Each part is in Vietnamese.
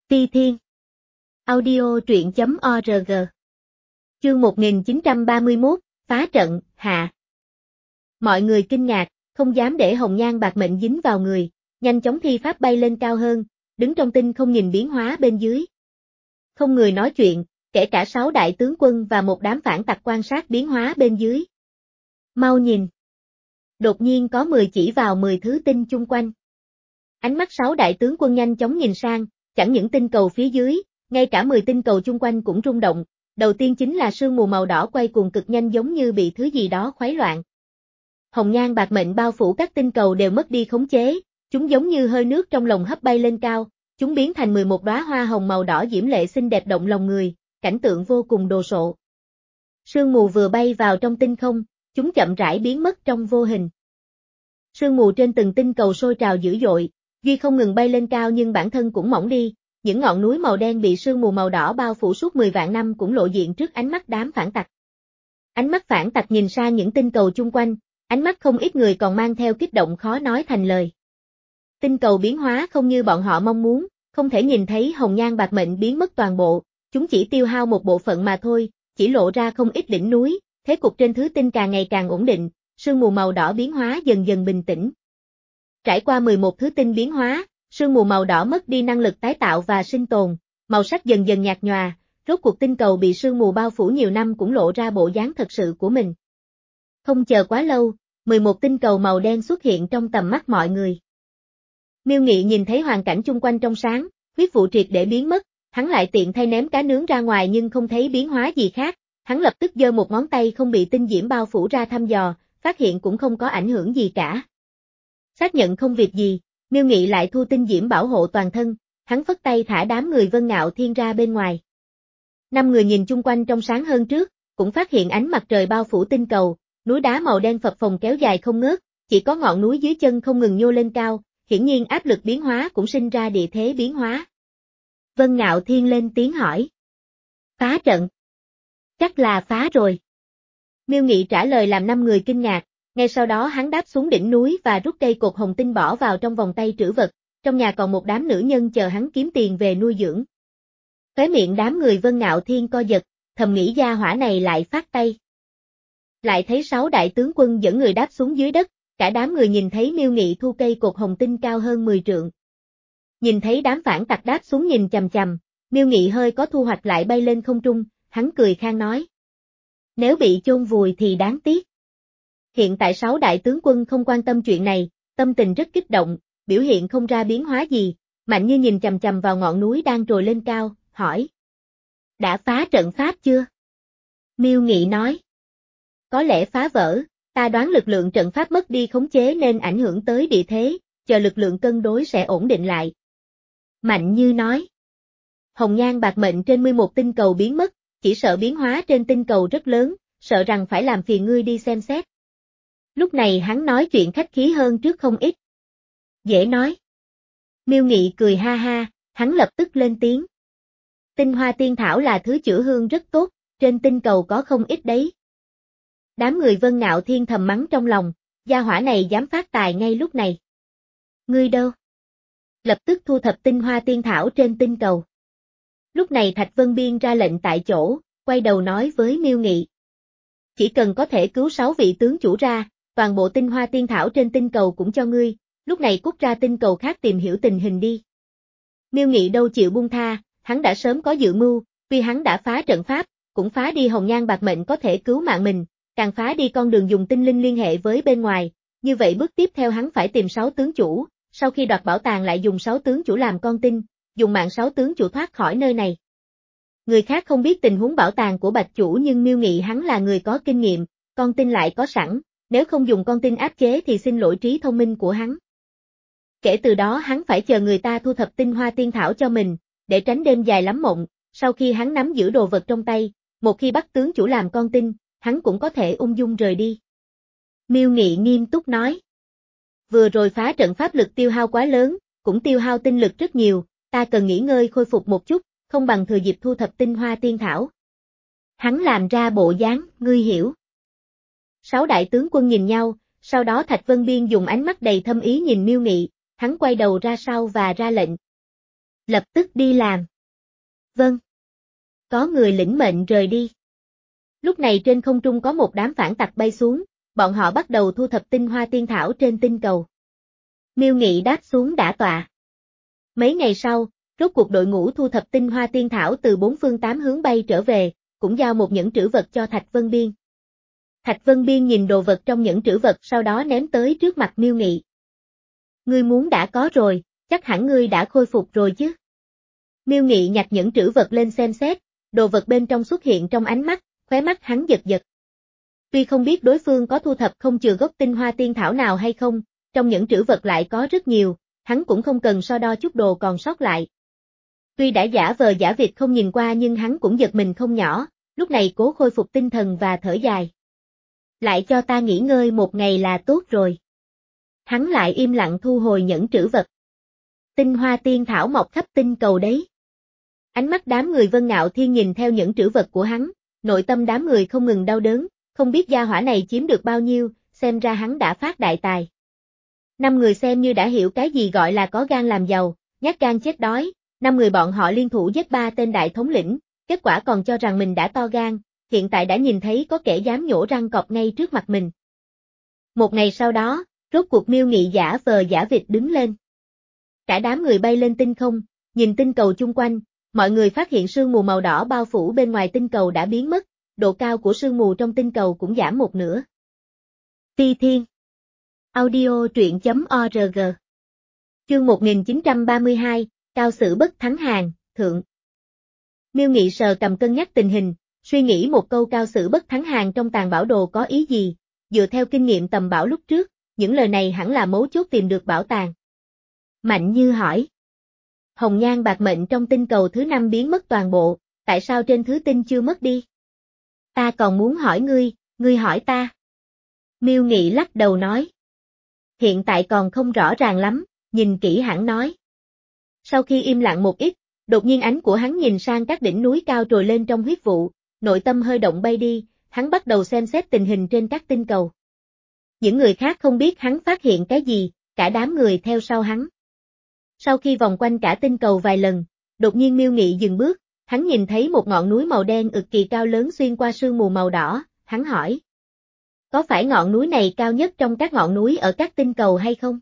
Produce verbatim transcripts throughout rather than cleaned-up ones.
Ti Thiên. Audio truyện chấm org. Chương một nghìn chín trăm ba mươi mốt, phá trận, hạ. Mọi người kinh ngạc, không dám để hồng nhan bạc mệnh dính vào người, nhanh chóng thi pháp bay lên cao hơn, đứng trong tinh không nhìn biến hóa bên dưới. Không người nói chuyện, kể cả sáu đại tướng quân và một đám phản tặc quan sát biến hóa bên dưới. Mau nhìn. Đột nhiên có mười chỉ vào mười thứ tinh chung quanh. Ánh mắt sáu đại tướng quân nhanh chóng nhìn sang, chẳng những tinh cầu phía dưới, ngay cả mười tinh cầu chung quanh cũng rung động, đầu tiên chính là sương mù màu đỏ quay cuồng cực nhanh giống như bị thứ gì đó khuấy loạn. Hồng nhan bạc mệnh bao phủ các tinh cầu đều mất đi khống chế, chúng giống như hơi nước trong lồng hấp bay lên cao, chúng biến thành mười một đóa hoa hồng màu đỏ diễm lệ xinh đẹp động lòng người, cảnh tượng vô cùng đồ sộ. Sương mù vừa bay vào trong tinh không, chúng chậm rãi biến mất trong vô hình. Sương mù trên từng tinh cầu sôi trào dữ dội, Duy không ngừng bay lên cao nhưng bản thân cũng mỏng đi, những ngọn núi màu đen bị sương mù màu đỏ bao phủ suốt mười vạn năm cũng lộ diện trước ánh mắt đám phản tặc. Ánh mắt phản tặc nhìn sang những tinh cầu chung quanh, ánh mắt không ít người còn mang theo kích động khó nói thành lời. Tinh cầu biến hóa không như bọn họ mong muốn, không thể nhìn thấy hồng nhan bạc mệnh biến mất toàn bộ, chúng chỉ tiêu hao một bộ phận mà thôi, chỉ lộ ra không ít đỉnh núi, thế cục trên thứ tinh càng ngày càng ổn định, sương mù màu đỏ biến hóa dần dần bình tĩnh. Trải qua mười một thứ tinh biến hóa, sương mù màu đỏ mất đi năng lực tái tạo và sinh tồn, màu sắc dần dần nhạt nhòa, rốt cuộc tinh cầu bị sương mù bao phủ nhiều năm cũng lộ ra bộ dáng thật sự của mình. Không chờ quá lâu, mười một tinh cầu màu đen xuất hiện trong tầm mắt mọi người. Miêu Nghị nhìn thấy hoàn cảnh chung quanh trong sáng, huyết vụ triệt để biến mất, hắn lại tiện thay ném cá nướng ra ngoài nhưng không thấy biến hóa gì khác, hắn lập tức giơ một ngón tay không bị tinh diễm bao phủ ra thăm dò, phát hiện cũng không có ảnh hưởng gì cả. Xác nhận không việc gì, Miêu Nghị lại thu tinh diễm bảo hộ toàn thân, hắn phất tay thả đám người Vân Ngạo Thiên ra bên ngoài. Năm người nhìn chung quanh trong sáng hơn trước, cũng phát hiện ánh mặt trời bao phủ tinh cầu, núi đá màu đen phập phồng kéo dài không ngớt, chỉ có ngọn núi dưới chân không ngừng nhô lên cao, hiển nhiên áp lực biến hóa cũng sinh ra địa thế biến hóa. Vân Ngạo Thiên lên tiếng hỏi. Phá trận. Chắc là phá rồi. Miêu Nghị trả lời làm năm người kinh ngạc. Ngay sau đó hắn đáp xuống đỉnh núi và rút cây cột hồng tinh bỏ vào trong vòng tay trữ vật, trong nhà còn một đám nữ nhân chờ hắn kiếm tiền về nuôi dưỡng. Khóe miệng đám người Vân Ngạo Thiên co giật, thầm nghĩ gia hỏa này lại phát tay. Lại thấy sáu đại tướng quân dẫn người đáp xuống dưới đất, cả đám người nhìn thấy Miêu Nghị thu cây cột hồng tinh cao hơn mười trượng. Nhìn thấy đám phản tặc đáp xuống nhìn chằm chằm, Miêu Nghị hơi có thu hoạch lại bay lên không trung, hắn cười khan nói. Nếu bị chôn vùi thì đáng tiếc. Hiện tại sáu đại tướng quân không quan tâm chuyện này, tâm tình rất kích động, biểu hiện không ra biến hóa gì, Mạnh Như nhìn chằm chằm vào ngọn núi đang trồi lên cao, hỏi. Đã phá trận pháp chưa? Miêu Nghị nói. Có lẽ phá vỡ, ta đoán lực lượng trận pháp mất đi khống chế nên ảnh hưởng tới địa thế, chờ lực lượng cân đối sẽ ổn định lại. Mạnh Như nói. Hồng nhan bạc mệnh trên mười một tinh cầu biến mất, chỉ sợ biến hóa trên tinh cầu rất lớn, sợ rằng phải làm phiền ngươi đi xem xét. Lúc này hắn nói chuyện khách khí hơn trước không ít. Dễ nói. Miêu Nghị cười ha ha, hắn lập tức lên tiếng. Tinh hoa tiên thảo là thứ chữa hương rất tốt, trên tinh cầu có không ít đấy. Đám người Vân Ngạo Thiên thầm mắng trong lòng, gia hỏa này dám phát tài ngay lúc này. Ngươi đâu? Lập tức thu thập tinh hoa tiên thảo trên tinh cầu. Lúc này Thạch Vân Biên ra lệnh tại chỗ, quay đầu nói với Miêu Nghị. Chỉ cần có thể cứu sáu vị tướng chủ ra, toàn bộ tinh hoa tiên thảo trên tinh cầu cũng cho ngươi, lúc này cút ra tinh cầu khác tìm hiểu tình hình đi. Miêu Nghị đâu chịu buông tha, hắn đã sớm có dự mưu, vì hắn đã phá trận pháp, cũng phá đi hồng nhan bạc mệnh có thể cứu mạng mình, càng phá đi con đường dùng tinh linh liên hệ với bên ngoài, như vậy bước tiếp theo hắn phải tìm sáu tướng chủ, sau khi đoạt bảo tàng lại dùng sáu tướng chủ làm con tin, dùng mạng sáu tướng chủ thoát khỏi nơi này. Người khác không biết tình huống bảo tàng của Bạch chủ nhưng Miêu Nghị hắn là người có kinh nghiệm, con tin lại có sẵn. Nếu không dùng con tin áp chế thì xin lỗi trí thông minh của hắn. Kể từ đó hắn phải chờ người ta thu thập tinh hoa tiên thảo cho mình, để tránh đêm dài lắm mộng, sau khi hắn nắm giữ đồ vật trong tay, một khi bắt tướng chủ làm con tin, hắn cũng có thể ung dung rời đi. Miêu Nghị nghiêm túc nói. Vừa rồi phá trận pháp lực tiêu hao quá lớn, cũng tiêu hao tinh lực rất nhiều, ta cần nghỉ ngơi khôi phục một chút, không bằng thừa dịp thu thập tinh hoa tiên thảo. Hắn làm ra bộ dáng, ngươi hiểu. Sáu đại tướng quân nhìn nhau, sau đó Thạch Vân Biên dùng ánh mắt đầy thâm ý nhìn Miêu Nghị, hắn quay đầu ra sau và ra lệnh. Lập tức đi làm. Vâng. Có người lĩnh mệnh rời đi. Lúc này trên không trung có một đám phản tặc bay xuống, bọn họ bắt đầu thu thập tinh hoa tiên thảo trên tinh cầu. Miêu Nghị đáp xuống đả tọa. Mấy ngày sau, rốt cuộc đội ngũ thu thập tinh hoa tiên thảo từ bốn phương tám hướng bay trở về, cũng giao một nhẫn trữ vật cho Thạch Vân Biên. Thạch Vân Biên nhìn đồ vật trong nhẫn trữ vật sau đó ném tới trước mặt Miêu Nghị. Ngươi muốn đã có rồi, chắc hẳn ngươi đã khôi phục rồi chứ. Miêu Nghị nhặt nhẫn trữ vật lên xem xét, đồ vật bên trong xuất hiện trong ánh mắt, khóe mắt hắn giật giật. Tuy không biết đối phương có thu thập không chừa gốc tinh hoa tiên thảo nào hay không, trong nhẫn trữ vật lại có rất nhiều, hắn cũng không cần so đo chút đồ còn sót lại. Tuy đã giả vờ giả vịt không nhìn qua nhưng hắn cũng giật mình không nhỏ, lúc này cố khôi phục tinh thần và thở dài. Lại cho ta nghỉ ngơi một ngày là tốt rồi. Hắn lại im lặng thu hồi nhẫn trữ vật. Tinh hoa tiên thảo mọc khắp tinh cầu đấy. Ánh mắt đám người Vân Ngạo Thiên nhìn theo nhẫn trữ vật của hắn, nội tâm đám người không ngừng đau đớn, không biết gia hỏa này chiếm được bao nhiêu, xem ra hắn đã phát đại tài. Năm người xem như đã hiểu cái gì gọi là có gan làm giàu, nhát gan chết đói, năm người bọn họ liên thủ giết ba tên đại thống lĩnh, kết quả còn cho rằng mình đã to gan, hiện tại đã nhìn thấy có kẻ dám nhổ răng cọp ngay trước mặt mình. Một ngày sau đó, rốt cuộc Miêu Nghị giả vờ giả vịt đứng lên. Cả đám người bay lên tinh không, nhìn tinh cầu chung quanh, mọi người phát hiện sương mù màu đỏ bao phủ bên ngoài tinh cầu đã biến mất, độ cao của sương mù trong tinh cầu cũng giảm một nửa. Ti Thiên Audio truyện chấm org Chương một nghìn chín trăm ba mươi hai, Cao Sử Bất Thắng Hàng, Thượng. Miêu Nghị sờ cầm cân nhắc tình hình, suy nghĩ một câu Cao Sử Bất Thắng Hàng trong tàng bảo đồ có ý gì, dựa theo kinh nghiệm tầm bảo lúc trước, những lời này hẳn là mấu chốt tìm được bảo tàng. Mạnh Như hỏi. Hồng nhan bạc mệnh trong tinh cầu thứ năm biến mất toàn bộ, tại sao trên thứ tinh chưa mất đi? Ta còn muốn hỏi ngươi, ngươi hỏi ta. Miêu Nghị lắc đầu nói. Hiện tại còn không rõ ràng lắm, nhìn kỹ hẳn nói. Sau khi im lặng một ít, đột nhiên ánh của hắn nhìn sang các đỉnh núi cao trồi lên trong huyết vụ, nội tâm hơi động bay đi, hắn bắt đầu xem xét tình hình trên các tinh cầu. Những người khác không biết hắn phát hiện cái gì, cả đám người theo sau hắn. Sau khi vòng quanh cả tinh cầu vài lần, đột nhiên Miêu Nghị dừng bước, hắn nhìn thấy một ngọn núi màu đen cực kỳ cao lớn xuyên qua sương mù màu đỏ, hắn hỏi. Có phải ngọn núi này cao nhất trong các ngọn núi ở các tinh cầu hay không?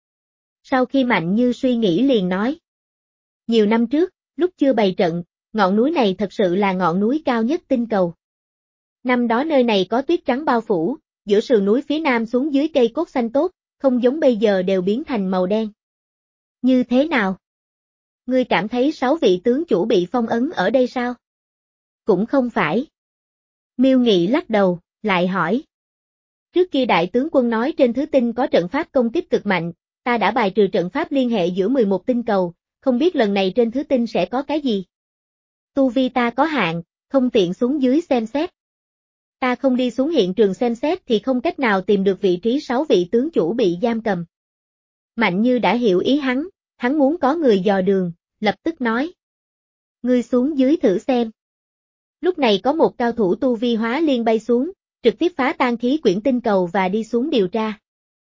Sau khi Mạnh Như suy nghĩ liền nói. Nhiều năm trước, lúc chưa bày trận, ngọn núi này thật sự là ngọn núi cao nhất tinh cầu. Năm đó nơi này có tuyết trắng bao phủ, giữa sườn núi phía nam xuống dưới cây cốt xanh tốt, không giống bây giờ đều biến thành màu đen. Như thế nào? Ngươi cảm thấy sáu vị tướng chủ bị phong ấn ở đây sao? Cũng không phải. Miêu Nghị lắc đầu, lại hỏi. Trước kia đại tướng quân nói trên thứ tinh có trận pháp công kích cực mạnh, ta đã bài trừ trận pháp liên hệ giữa mười một tinh cầu, không biết lần này trên thứ tinh sẽ có cái gì? Tu vi ta có hạn, không tiện xuống dưới xem xét. Ta không đi xuống hiện trường xem xét thì không cách nào tìm được vị trí sáu vị tướng chủ bị giam cầm. Mạnh Như đã hiểu ý hắn, hắn muốn có người dò đường, lập tức nói. Ngươi xuống dưới thử xem. Lúc này có một cao thủ tu vi hóa liên bay xuống, trực tiếp phá tan khí quyển tinh cầu và đi xuống điều tra.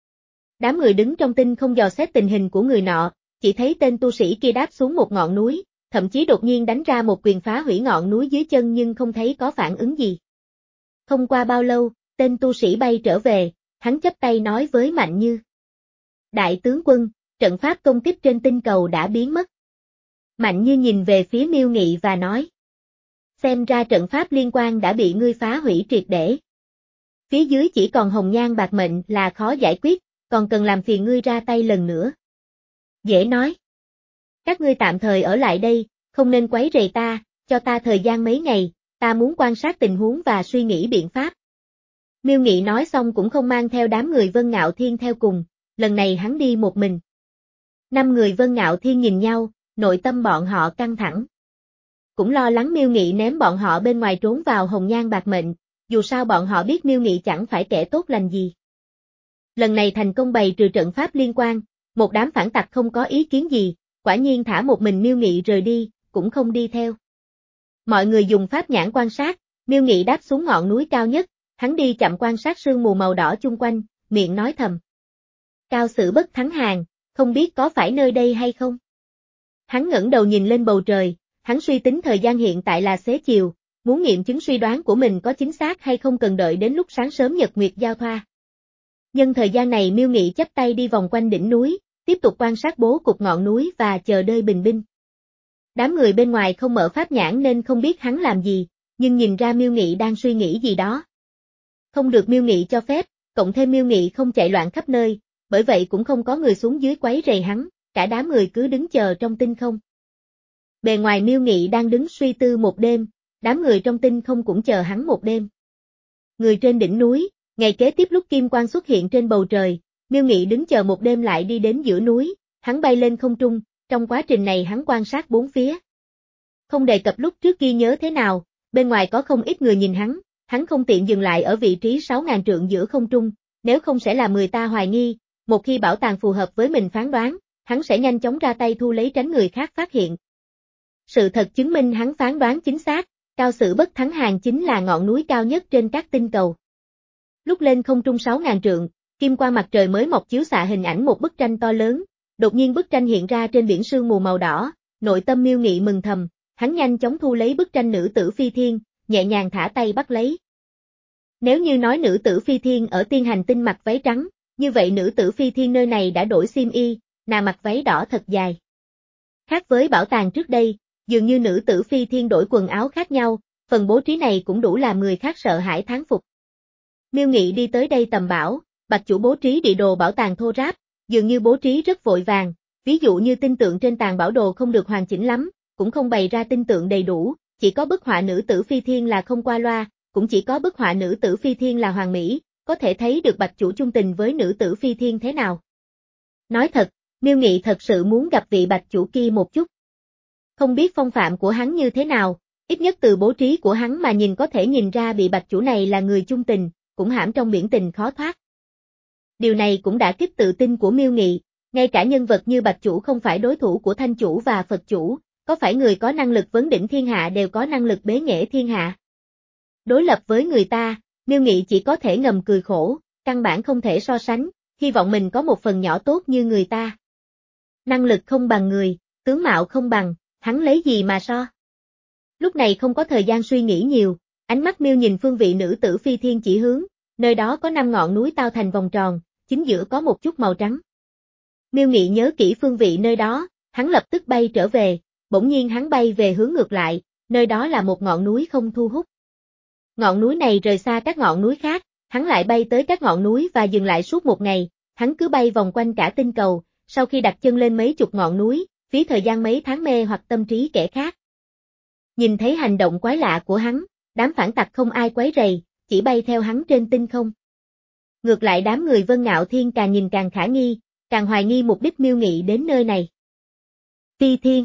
Đám người đứng trong tinh không dò xét tình hình của người nọ, chỉ thấy tên tu sĩ kia đáp xuống một ngọn núi, thậm chí đột nhiên đánh ra một quyền phá hủy ngọn núi dưới chân nhưng không thấy có phản ứng gì. Không qua bao lâu, tên tu sĩ bay trở về, hắn chắp tay nói với Mạnh Như. Đại tướng quân, trận pháp công kích trên tinh cầu đã biến mất. Mạnh Như nhìn về phía Miêu Nghị và nói. Xem ra trận pháp liên quan đã bị ngươi phá hủy triệt để. Phía dưới chỉ còn hồng nhan bạc mệnh là khó giải quyết, còn cần làm phiền ngươi ra tay lần nữa. Dễ nói. Các ngươi tạm thời ở lại đây, không nên quấy rầy ta, cho ta thời gian mấy ngày, ta muốn quan sát tình huống và suy nghĩ biện pháp. Miêu Nghị nói xong cũng không mang theo đám người Vân Ngạo Thiên theo cùng, lần này hắn đi một mình. Năm người Vân Ngạo Thiên nhìn nhau, nội tâm bọn họ căng thẳng. Cũng lo lắng Miêu Nghị ném bọn họ bên ngoài trốn vào hồng nhan bạc mệnh, dù sao bọn họ biết Miêu Nghị chẳng phải kẻ tốt lành gì. Lần này thành công bày trừ trận pháp liên quan, một đám phản tặc không có ý kiến gì, quả nhiên thả một mình Miêu Nghị rời đi, cũng không đi theo. Mọi người dùng pháp nhãn quan sát, Miêu Nghị đáp xuống ngọn núi cao nhất, hắn đi chậm quan sát sương mù màu đỏ chung quanh, miệng nói thầm. Cao Sử Bất Thắng Hàng, không biết có phải nơi đây hay không? Hắn ngẩng đầu nhìn lên bầu trời, hắn suy tính thời gian hiện tại là xế chiều, muốn nghiệm chứng suy đoán của mình có chính xác hay không cần đợi đến lúc sáng sớm nhật nguyệt giao thoa. Nhân thời gian này Miêu Nghị chắp tay đi vòng quanh đỉnh núi, tiếp tục quan sát bố cục ngọn núi và chờ đợi bình minh. Đám người bên ngoài không mở pháp nhãn nên không biết hắn làm gì, nhưng nhìn ra Miêu Nghị đang suy nghĩ gì đó. Không được Miêu Nghị cho phép, cộng thêm Miêu Nghị không chạy loạn khắp nơi, bởi vậy cũng không có người xuống dưới quấy rầy hắn, cả đám người cứ đứng chờ trong tinh không. Bề ngoài Miêu Nghị đang đứng suy tư một đêm, đám người trong tinh không cũng chờ hắn một đêm. Người trên đỉnh núi, ngày kế tiếp lúc kim quang xuất hiện trên bầu trời, Miêu Nghị đứng chờ một đêm lại đi đến giữa núi, hắn bay lên không trung, trong quá trình này hắn quan sát bốn phía. Không đề cập lúc trước kia nhớ thế nào, bên ngoài có không ít người nhìn hắn, hắn không tiện dừng lại ở vị trí sáu ngàn trượng giữa không trung, nếu không sẽ làm người ta hoài nghi, một khi bảo tàng phù hợp với mình phán đoán, hắn sẽ nhanh chóng ra tay thu lấy tránh người khác phát hiện. Sự thật chứng minh hắn phán đoán chính xác, Cao Sử Bất Thắng Hàng chính là ngọn núi cao nhất trên các tinh cầu. Lúc lên không trung sáu ngàn trượng, kim quang mặt trời mới mọc chiếu xạ hình ảnh một bức tranh to lớn, đột nhiên bức tranh hiện ra trên biển sương mù màu đỏ, nội tâm Miêu Nghị mừng thầm, hắn nhanh chóng thu lấy bức tranh nữ tử phi thiên, nhẹ nhàng thả tay bắt lấy. Nếu như nói nữ tử phi thiên ở tiên hành tinh mặc váy trắng, như vậy nữ tử phi thiên nơi này đã đổi xiêm y, nàng mặc váy đỏ thật dài. Khác với bảo tàng trước đây, dường như nữ tử phi thiên đổi quần áo khác nhau, phần bố trí này cũng đủ làm người khác sợ hãi thán phục. Miêu Nghị đi tới đây tầm bảo, Bạch chủ bố trí địa đồ bảo tàng thô ráp, dường như bố trí rất vội vàng, ví dụ như tinh tượng trên tàng bảo đồ không được hoàn chỉnh lắm, cũng không bày ra tinh tượng đầy đủ, chỉ có bức họa nữ tử phi thiên là không qua loa, cũng chỉ có bức họa nữ tử phi thiên là hoàn mỹ, có thể thấy được Bạch chủ chung tình với nữ tử phi thiên thế nào. Nói thật, Miêu Nghị thật sự muốn gặp vị Bạch chủ kia một chút. Không biết phong phạm của hắn như thế nào, ít nhất từ bố trí của hắn mà nhìn có thể nhìn ra vị Bạch chủ này là người chung tình, cũng hãm trong biển tình khó thoát. Điều này cũng đã kích tự tin của Miêu Nghị, ngay cả nhân vật như Bạch chủ không phải đối thủ của Thanh chủ và Phật chủ, có phải người có năng lực vấn đỉnh thiên hạ đều có năng lực bế nghệ thiên hạ. Đối lập với người ta, Miêu Nghị chỉ có thể ngầm cười khổ, căn bản không thể so sánh, hy vọng mình có một phần nhỏ tốt như người ta. Năng lực không bằng người, tướng mạo không bằng, hắn lấy gì mà so. Lúc này không có thời gian suy nghĩ nhiều, ánh mắt Miêu nhìn phương vị nữ tử phi thiên chỉ hướng, nơi đó có năm ngọn núi tao thành vòng tròn, chính giữa có một chút màu trắng. Miêu Nghị nhớ kỹ phương vị nơi đó, hắn lập tức bay trở về, bỗng nhiên hắn bay về hướng ngược lại, nơi đó là một ngọn núi không thu hút. Ngọn núi này rời xa các ngọn núi khác, hắn lại bay tới các ngọn núi và dừng lại suốt một ngày, hắn cứ bay vòng quanh cả tinh cầu, sau khi đặt chân lên mấy chục ngọn núi, phí thời gian mấy tháng mê hoặc tâm trí kẻ khác. Nhìn thấy hành động quái lạ của hắn, đám phản tặc không ai quấy rầy, chỉ bay theo hắn trên tinh không. Ngược lại đám người Vân Ngạo Thiên càng nhìn càng khả nghi, càng hoài nghi mục đích Miêu Nghị đến nơi này. Phi Thiên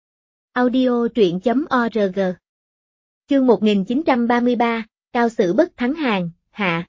Audio truyện chấm org Chương một nghìn chín trăm ba mươi ba, Cao Sử Bất Thắng Hàng, hạ.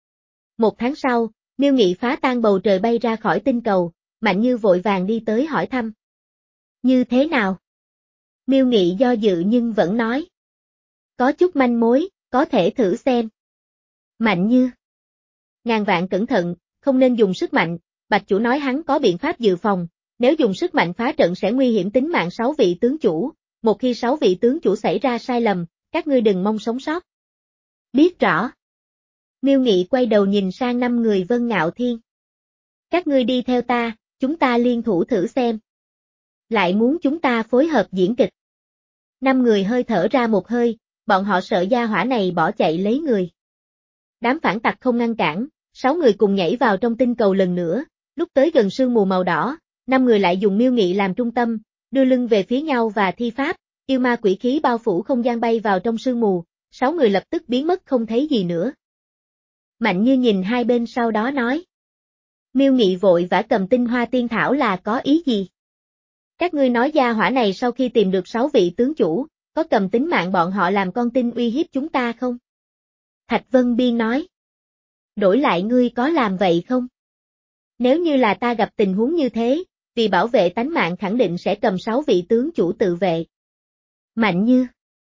Một tháng sau, Miêu Nghị phá tan bầu trời bay ra khỏi tinh cầu, Mạnh Như vội vàng đi tới hỏi thăm. Như thế nào? Miêu Nghị do dự nhưng vẫn nói. Có chút manh mối, có thể thử xem. Mạnh Như. Ngàn vạn cẩn thận, không nên dùng sức mạnh, Bạch chủ nói hắn có biện pháp dự phòng, nếu dùng sức mạnh phá trận sẽ nguy hiểm tính mạng sáu vị tướng chủ, một khi sáu vị tướng chủ xảy ra sai lầm, các ngươi đừng mong sống sót. Biết rõ. Miêu Nghị quay đầu nhìn sang năm người Vân Ngạo Thiên. Các ngươi đi theo ta, chúng ta liên thủ thử xem. Lại muốn chúng ta phối hợp diễn kịch. Năm người hơi thở ra một hơi, bọn họ sợ gia hỏa này bỏ chạy lấy người. Đám phản tặc không ngăn cản, sáu người cùng nhảy vào trong tinh cầu lần nữa, lúc tới gần sương mù màu đỏ, năm người lại dùng Miêu Nghị làm trung tâm, đưa lưng về phía nhau và thi pháp, yêu ma quỷ khí bao phủ không gian bay vào trong sương mù, sáu người lập tức biến mất không thấy gì nữa. Mạnh Như nhìn hai bên sau đó nói. Miêu Nghị vội vã cầm tinh hoa tiên thảo là có ý gì? Các ngươi nói gia hỏa này sau khi tìm được sáu vị tướng chủ, có cầm tính mạng bọn họ làm con tin uy hiếp chúng ta không? Thạch Vân Biên nói. Đổi lại ngươi có làm vậy không? Nếu như là ta gặp tình huống như thế, vì bảo vệ tánh mạng khẳng định sẽ cầm sáu vị tướng chủ tự vệ. Mạnh Như.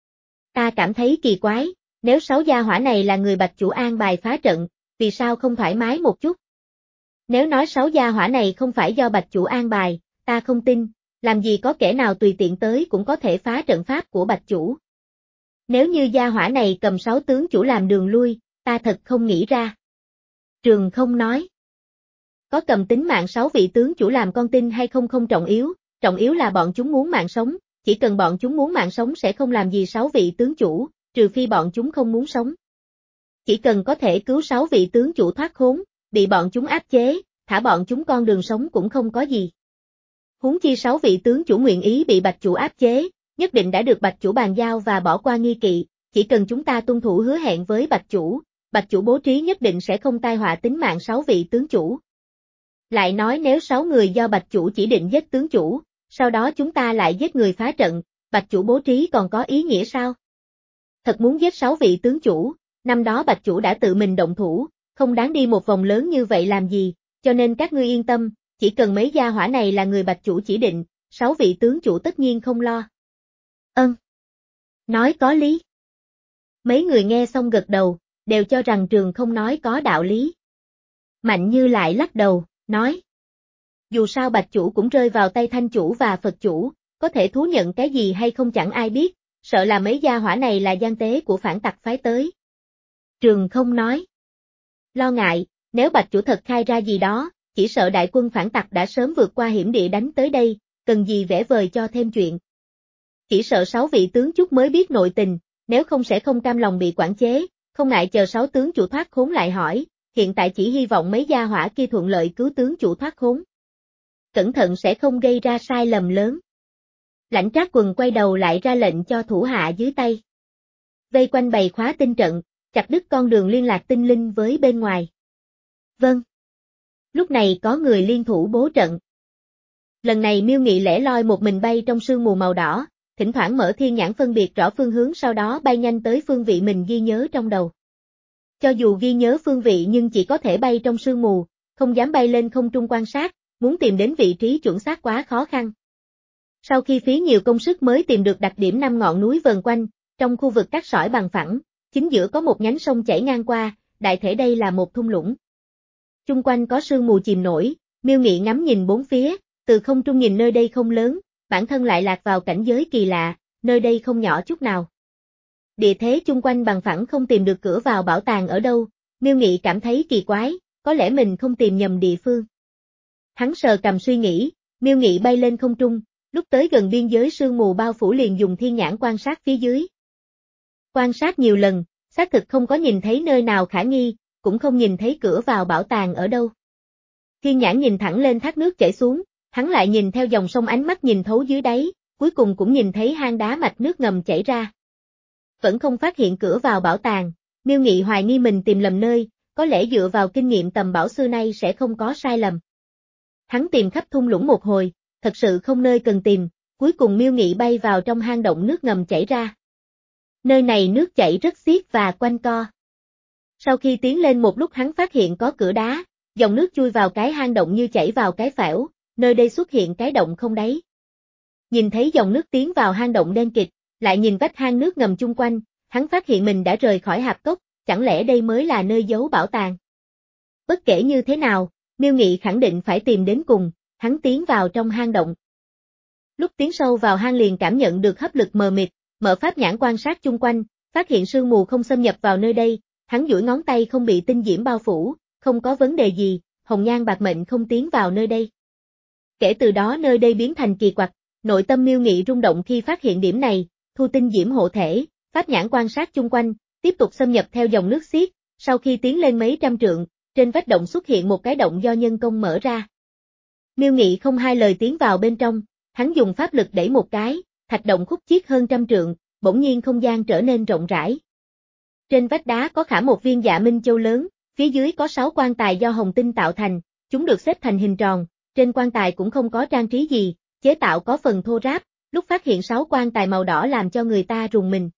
Ta cảm thấy kỳ quái, nếu sáu gia hỏa này là người Bạch chủ an bài phá trận, vì sao không thoải mái một chút? Nếu nói sáu gia hỏa này không phải do Bạch chủ an bài, ta không tin, làm gì có kẻ nào tùy tiện tới cũng có thể phá trận pháp của Bạch Chủ. Nếu như gia hỏa này cầm sáu tướng chủ làm đường lui, ta thật không nghĩ ra. Trường Không nói. Có cầm tính mạng sáu vị tướng chủ làm con tin hay không không trọng yếu, trọng yếu là bọn chúng muốn mạng sống, chỉ cần bọn chúng muốn mạng sống sẽ không làm gì sáu vị tướng chủ, trừ phi bọn chúng không muốn sống. Chỉ cần có thể cứu sáu vị tướng chủ thoát khốn, bị bọn chúng áp chế, thả bọn chúng con đường sống cũng không có gì. Huống chi sáu vị tướng chủ nguyện ý bị Bạch Chủ áp chế, nhất định đã được Bạch Chủ bàn giao và bỏ qua nghi kỵ, chỉ cần chúng ta tuân thủ hứa hẹn với Bạch Chủ, Bạch Chủ bố trí nhất định sẽ không tai họa tính mạng sáu vị tướng chủ. Lại nói nếu sáu người do Bạch Chủ chỉ định giết tướng chủ, sau đó chúng ta lại giết người phá trận, Bạch Chủ bố trí còn có ý nghĩa sao? Thật muốn giết sáu vị tướng chủ, năm đó Bạch Chủ đã tự mình động thủ, không đáng đi một vòng lớn như vậy làm gì, cho nên các ngươi yên tâm, chỉ cần mấy gia hỏa này là người Bạch Chủ chỉ định, sáu vị tướng chủ tất nhiên không lo. Ân. Nói có lý. Mấy người nghe xong gật đầu, đều cho rằng Trường Không nói có đạo lý. Mạnh Như lại lắc đầu, nói. Dù sao Bạch Chủ cũng rơi vào tay Thanh Chủ và Phật Chủ, có thể thú nhận cái gì hay không chẳng ai biết, sợ là mấy gia hỏa này là gian tế của phản tặc phái tới. Trường Không nói. Lo ngại, nếu Bạch Chủ thật khai ra gì đó, chỉ sợ đại quân phản tặc đã sớm vượt qua hiểm địa đánh tới đây, cần gì vẽ vời cho thêm chuyện. Chỉ sợ sáu vị tướng chút mới biết nội tình, nếu không sẽ không cam lòng bị quản chế, không ngại chờ sáu tướng chủ thoát khốn lại hỏi, hiện tại chỉ hy vọng mấy gia hỏa kia thuận lợi cứu tướng chủ thoát khốn. Cẩn thận sẽ không gây ra sai lầm lớn. Lãnh Trác Quần quay đầu lại ra lệnh cho thủ hạ dưới tay. Vây quanh bày khóa tinh trận, chặt đứt con đường liên lạc tinh linh với bên ngoài. Vâng. Lúc này có người liên thủ bố trận. Lần này Miêu Nghị lẻ loi một mình bay trong sương mù màu đỏ, thỉnh thoảng mở thiên nhãn phân biệt rõ phương hướng sau đó bay nhanh tới phương vị mình ghi nhớ trong đầu. Cho dù ghi nhớ phương vị nhưng chỉ có thể bay trong sương mù, không dám bay lên không trung quan sát, muốn tìm đến vị trí chuẩn xác quá khó khăn. Sau khi phí nhiều công sức mới tìm được đặc điểm năm ngọn núi vần quanh, trong khu vực cát sỏi bằng phẳng, chính giữa có một nhánh sông chảy ngang qua, đại thể đây là một thung lũng. Chung quanh có sương mù chìm nổi, Miêu Nghị ngắm nhìn bốn phía, từ không trung nhìn nơi đây không lớn, bản thân lại lạc vào cảnh giới kỳ lạ, nơi đây không nhỏ chút nào. Địa thế chung quanh bằng phẳng không tìm được cửa vào bảo tàng ở đâu, Miêu Nghị cảm thấy kỳ quái, có lẽ mình không tìm nhầm địa phương. Hắn sờ cằm suy nghĩ, Miêu Nghị bay lên không trung, lúc tới gần biên giới sương mù bao phủ liền dùng thiên nhãn quan sát phía dưới. Quan sát nhiều lần, xác thực không có nhìn thấy nơi nào khả nghi, cũng không nhìn thấy cửa vào bảo tàng ở đâu. Thiên nhãn nhìn thẳng lên thác nước chảy xuống, hắn lại nhìn theo dòng sông ánh mắt nhìn thấu dưới đáy, cuối cùng cũng nhìn thấy hang đá mạch nước ngầm chảy ra. Vẫn không phát hiện cửa vào bảo tàng, Miêu Nghị hoài nghi mình tìm lầm nơi, có lẽ dựa vào kinh nghiệm tầm bảo xưa nay sẽ không có sai lầm. Hắn tìm khắp thung lũng một hồi, thật sự không nơi cần tìm, cuối cùng Miêu Nghị bay vào trong hang động nước ngầm chảy ra. Nơi này nước chảy rất xiết và quanh co. Sau khi tiến lên một lúc hắn phát hiện có cửa đá, dòng nước chui vào cái hang động như chảy vào cái phễu, nơi đây xuất hiện cái động không đáy. Nhìn thấy dòng nước tiến vào hang động đen kịt, lại nhìn vách hang nước ngầm chung quanh, hắn phát hiện mình đã rời khỏi hạp cốc, chẳng lẽ đây mới là nơi giấu bảo tàng. Bất kể như thế nào, Miêu Nghị khẳng định phải tìm đến cùng, hắn tiến vào trong hang động. Lúc tiến sâu vào hang liền cảm nhận được hấp lực mờ mịt, mở pháp nhãn quan sát chung quanh, phát hiện sương mù không xâm nhập vào nơi đây, hắn duỗi ngón tay không bị tinh diễm bao phủ, không có vấn đề gì, hồng nhan bạc mệnh không tiến vào nơi đây. Kể từ đó nơi đây biến thành kỳ quặc, nội tâm Miêu Nghị rung động khi phát hiện điểm này, thu tinh diễm hộ thể, pháp nhãn quan sát chung quanh, tiếp tục xâm nhập theo dòng nước xiết, sau khi tiến lên mấy trăm trượng, trên vách động xuất hiện một cái động do nhân công mở ra. Miêu Nghị không hai lời tiến vào bên trong, hắn dùng pháp lực đẩy một cái, thạch động khúc chiết hơn trăm trượng, bỗng nhiên không gian trở nên rộng rãi. Trên vách đá có khảm một viên Dạ Minh Châu lớn, phía dưới có sáu quan tài do hồng tinh tạo thành, chúng được xếp thành hình tròn, trên quan tài cũng không có trang trí gì, chế tạo có phần thô ráp, lúc phát hiện sáu quan tài màu đỏ làm cho người ta rùng mình.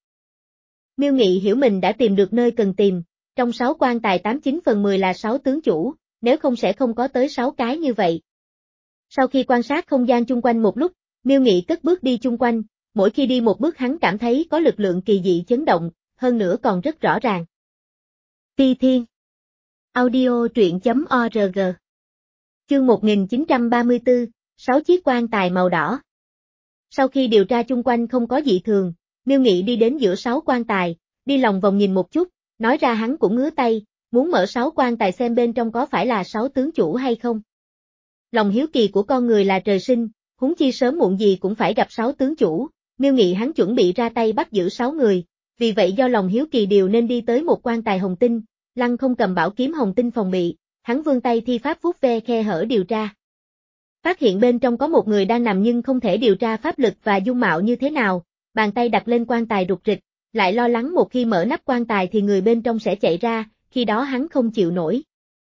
Miêu Nghị hiểu mình đã tìm được nơi cần tìm, trong sáu quan tài tám chín phần mười là sáu tướng chủ, nếu không sẽ không có tới sáu cái như vậy. Sau khi quan sát không gian chung quanh một lúc, Miêu Nghị cất bước đi chung quanh, mỗi khi đi một bước hắn cảm thấy có lực lượng kỳ dị chấn động, hơn nữa còn rất rõ ràng. Ti Thiên Audio truyện chấm org Chương một nghìn chín trăm ba mươi tư, sáu chiếc quan tài màu đỏ. Sau khi điều tra chung quanh không có dị thường, Miêu Nghị đi đến giữa sáu quan tài, đi lòng vòng nhìn một chút, nói ra hắn cũng ngứa tay, muốn mở sáu quan tài xem bên trong có phải là sáu tướng chủ hay không. Lòng hiếu kỳ của con người là trời sinh, huống chi sớm muộn gì cũng phải gặp sáu tướng chủ, Miêu Nghị hắn chuẩn bị ra tay bắt giữ sáu người, vì vậy do lòng hiếu kỳ điều nên đi tới một quan tài hồng tinh, Lăng Không cầm bảo kiếm hồng tinh phòng bị, hắn vươn tay thi pháp vuốt ve khe hở điều tra. Phát hiện bên trong có một người đang nằm nhưng không thể điều tra pháp lực và dung mạo như thế nào, bàn tay đặt lên quan tài rụt rịch, lại lo lắng một khi mở nắp quan tài thì người bên trong sẽ chạy ra, khi đó hắn không chịu nổi.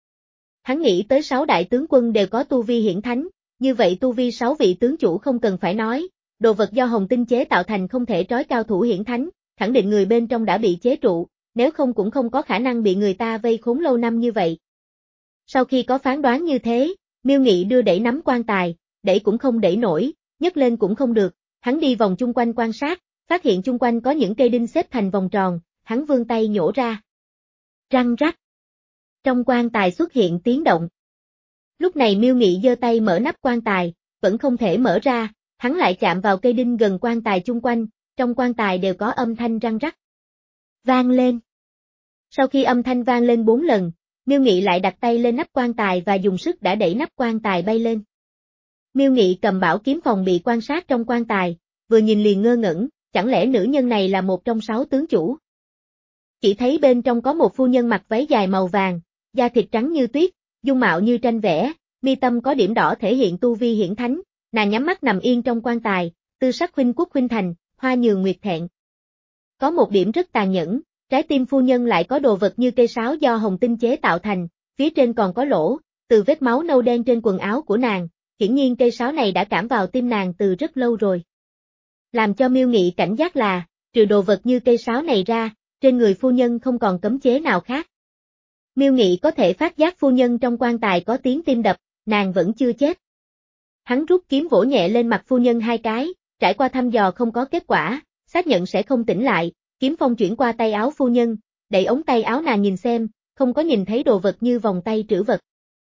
Hắn nghĩ tới sáu đại tướng quân đều có tu vi hiển thánh, như vậy tu vi sáu vị tướng chủ không cần phải nói, đồ vật do hồng tinh chế tạo thành không thể trói cao thủ hiển thánh, khẳng định người bên trong đã bị chế trụ, nếu không cũng không có khả năng bị người ta vây khốn lâu năm như vậy. Sau khi có phán đoán như thế, Miêu Nghị đưa đẩy nắm quan tài, đẩy cũng không đẩy nổi, nhấc lên cũng không được, hắn đi vòng chung quanh quan sát, phát hiện chung quanh có những cây đinh xếp thành vòng tròn, hắn vươn tay nhổ ra. Răng rắc. Trong quan tài xuất hiện tiếng động. Lúc này Miêu Nghị giơ tay mở nắp quan tài, vẫn không thể mở ra, hắn lại chạm vào cây đinh gần quan tài chung quanh, trong quan tài đều có âm thanh răng rắc. Vang lên. Sau khi âm thanh vang lên bốn lần, Miêu Nghị lại đặt tay lên nắp quan tài và dùng sức đã đẩy nắp quan tài bay lên. Miêu Nghị cầm bảo kiếm phòng bị quan sát trong quan tài, vừa nhìn liền ngơ ngẩn, chẳng lẽ nữ nhân này là một trong sáu tướng chủ? Chỉ thấy bên trong có một phu nhân mặc váy dài màu vàng, da thịt trắng như tuyết, dung mạo như tranh vẽ, mi tâm có điểm đỏ thể hiện tu vi hiển thánh, nàng nhắm mắt nằm yên trong quan tài, tư sắc khuynh quốc khuynh thành, hoa nhường nguyệt thẹn. Có một điểm rất tàn nhẫn, trái tim phu nhân lại có đồ vật như cây sáo do hồng tinh chế tạo thành, phía trên còn có lỗ, từ vết máu nâu đen trên quần áo của nàng, hiển nhiên cây sáo này đã cảm vào tim nàng từ rất lâu rồi. Làm cho Miêu Nghị cảnh giác là, trừ đồ vật như cây sáo này ra, trên người phu nhân không còn cấm chế nào khác. Miêu Nghị có thể phát giác phu nhân trong quan tài có tiếng tim đập, nàng vẫn chưa chết. Hắn rút kiếm vỗ nhẹ lên mặt phu nhân hai cái, trải qua thăm dò không có kết quả, xác nhận sẽ không tỉnh lại, kiếm phong chuyển qua tay áo phu nhân, đẩy ống tay áo nàng nhìn xem, không có nhìn thấy đồ vật như vòng tay trữ vật.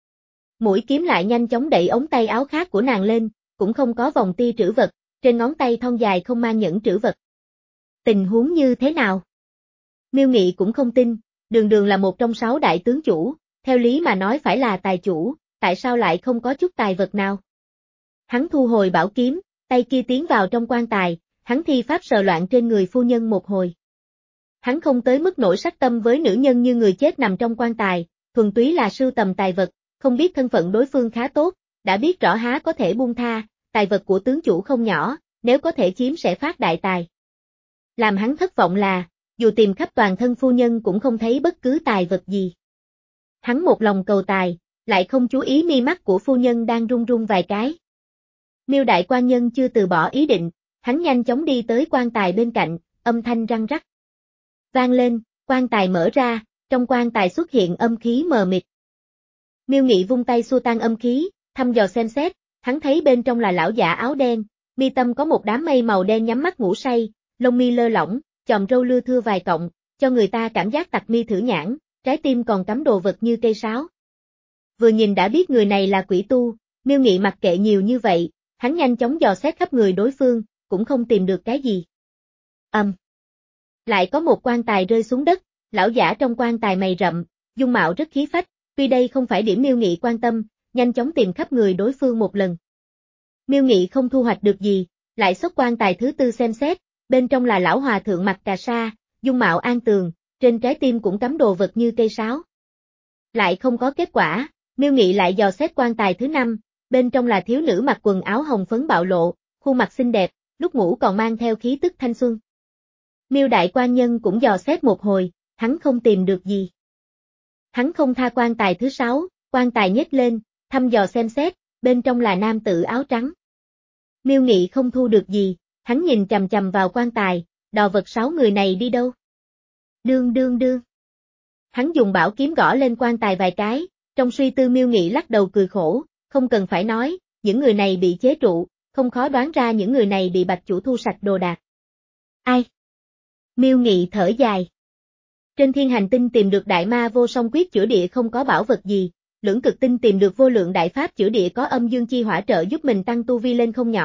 Mũi kiếm lại nhanh chóng đẩy ống tay áo khác của nàng lên, cũng không có vòng ti trữ vật, trên ngón tay thon dài không mang nhẫn trữ vật. Tình huống như thế nào? Miêu Nghị cũng không tin, đường đường là một trong sáu đại tướng chủ, theo lý mà nói phải là tài chủ, tại sao lại không có chút tài vật nào? Hắn thu hồi bảo kiếm, tay kia tiến vào trong quan tài, hắn thi pháp sờ loạn trên người phu nhân một hồi. Hắn không tới mức nổi sát tâm với nữ nhân như người chết nằm trong quan tài, thuần túy là sưu tầm tài vật, không biết thân phận đối phương khá tốt, đã biết rõ há có thể buông tha, tài vật của tướng chủ không nhỏ, nếu có thể chiếm sẽ phát đại tài. Làm hắn thất vọng là, dù tìm khắp toàn thân phu nhân cũng không thấy bất cứ tài vật gì. Hắn một lòng cầu tài, lại không chú ý mi mắt của phu nhân đang run run vài cái. Miêu đại quan nhân chưa từ bỏ ý định, hắn nhanh chóng đi tới quan tài bên cạnh, âm thanh răng rắc. Vang lên, quan tài mở ra, trong quan tài xuất hiện âm khí mờ mịt. Miêu Nghị vung tay xua tan âm khí, thăm dò xem xét, hắn thấy bên trong là lão giả áo đen, mi tâm có một đám mây màu đen nhắm mắt ngủ say, lông mi lơ lỏng, chòm râu lưa thưa vài cọng, cho người ta cảm giác tặc mi thử nhãn, trái tim còn cắm đồ vật như cây sáo. Vừa nhìn đã biết người này là quỷ tu, Miêu Nghị mặc kệ nhiều như vậy, hắn nhanh chóng dò xét khắp người đối phương, cũng không tìm được cái gì. Ầm. Um. Lại có một quan tài rơi xuống đất, lão giả trong quan tài mày rậm, dung mạo rất khí phách, tuy đây không phải điểm Miêu Nghị quan tâm, nhanh chóng tìm khắp người đối phương một lần. Miêu Nghị không thu hoạch được gì, lại xốc quan tài thứ tư xem xét, bên trong là lão hòa thượng mặc cà sa, dung mạo an tường, trên trái tim cũng cắm đồ vật như cây sáo. Lại không có kết quả, Miêu Nghị lại dò xét quan tài thứ năm, bên trong là thiếu nữ mặc quần áo hồng phấn bạo lộ, khuôn mặt xinh đẹp, lúc ngủ còn mang theo khí tức thanh xuân. Miêu đại quan nhân cũng dò xét một hồi, hắn không tìm được gì. Hắn không tha quan tài thứ sáu, quan tài nhếch lên, thăm dò xem xét, bên trong là nam tử áo trắng. Miêu Nghị không thu được gì, hắn nhìn chằm chằm vào quan tài, đò vật sáu người này đi đâu? Đương đương đương. Hắn dùng bảo kiếm gõ lên quan tài vài cái, trong suy tư Miêu Nghị lắc đầu cười khổ, không cần phải nói, những người này bị chế trụ, không khó đoán ra những người này bị bạch chủ thu sạch đồ đạc. Ai? Miêu Nghị thở dài. Trên thiên hành tinh tìm được đại ma vô song quyết chữa địa không có bảo vật gì, lưỡng cực tinh tìm được vô lượng đại pháp chữa địa có âm dương chi hỏa trợ giúp mình tăng tu vi lên không nhỏ,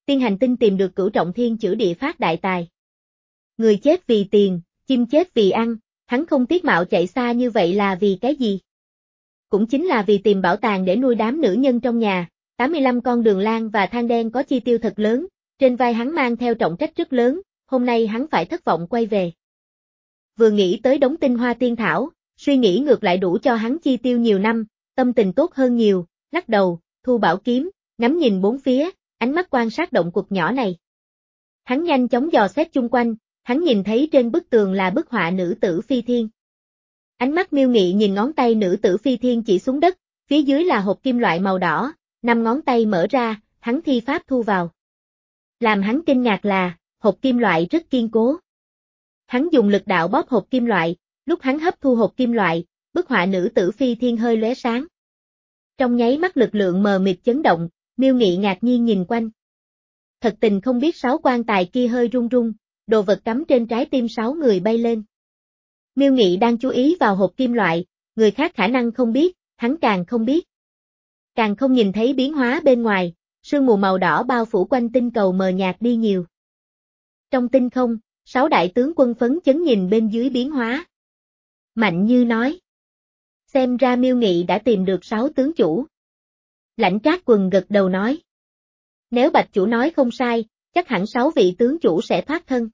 tiên hành tinh tìm được cửu trọng thiên chữ địa phát đại tài. Người chết vì tiền, chim chết vì ăn, hắn không tiếc mạo chạy xa như vậy là vì cái gì? Cũng chính là vì tìm bảo tàng để nuôi đám nữ nhân trong nhà, tám mươi lăm con đường lang và than đen có chi tiêu thật lớn, trên vai hắn mang theo trọng trách rất lớn, hôm nay hắn phải thất vọng quay về. Vừa nghĩ tới đống tinh hoa tiên thảo, suy nghĩ ngược lại đủ cho hắn chi tiêu nhiều năm, tâm tình tốt hơn nhiều, lắc đầu, thu bảo kiếm, ngắm nhìn bốn phía, ánh mắt quan sát động quật nhỏ này. Hắn nhanh chóng dò xét chung quanh, hắn nhìn thấy trên bức tường là bức họa nữ tử phi thiên. Ánh mắt Miêu Nghị nhìn ngón tay nữ tử phi thiên chỉ xuống đất, phía dưới là hộp kim loại màu đỏ, năm ngón tay mở ra, hắn thi pháp thu vào. Làm hắn kinh ngạc là, hộp kim loại rất kiên cố. Hắn dùng lực đạo bóp hộp kim loại, lúc hắn hấp thu hộp kim loại, bức họa nữ tử phi thiên hơi lóe sáng. Trong nháy mắt lực lượng mờ mịt chấn động, Miêu Nghị ngạc nhiên nhìn quanh. Thật tình không biết sáu quan tài kia hơi rung rung, đồ vật cắm trên trái tim sáu người bay lên. Miêu Nghị đang chú ý vào hộp kim loại, người khác khả năng không biết, hắn càng không biết. Càng không nhìn thấy biến hóa bên ngoài, sương mù màu đỏ bao phủ quanh tinh cầu mờ nhạt đi nhiều. Trong tinh không, sáu đại tướng quân phấn chấn nhìn bên dưới biến hóa. Mạnh Như nói. Xem ra Miêu Nghị đã tìm được sáu tướng chủ. Lãnh Trác Quần gật đầu nói. Nếu Bạch chủ nói không sai, chắc hẳn sáu vị tướng chủ sẽ thoát thân.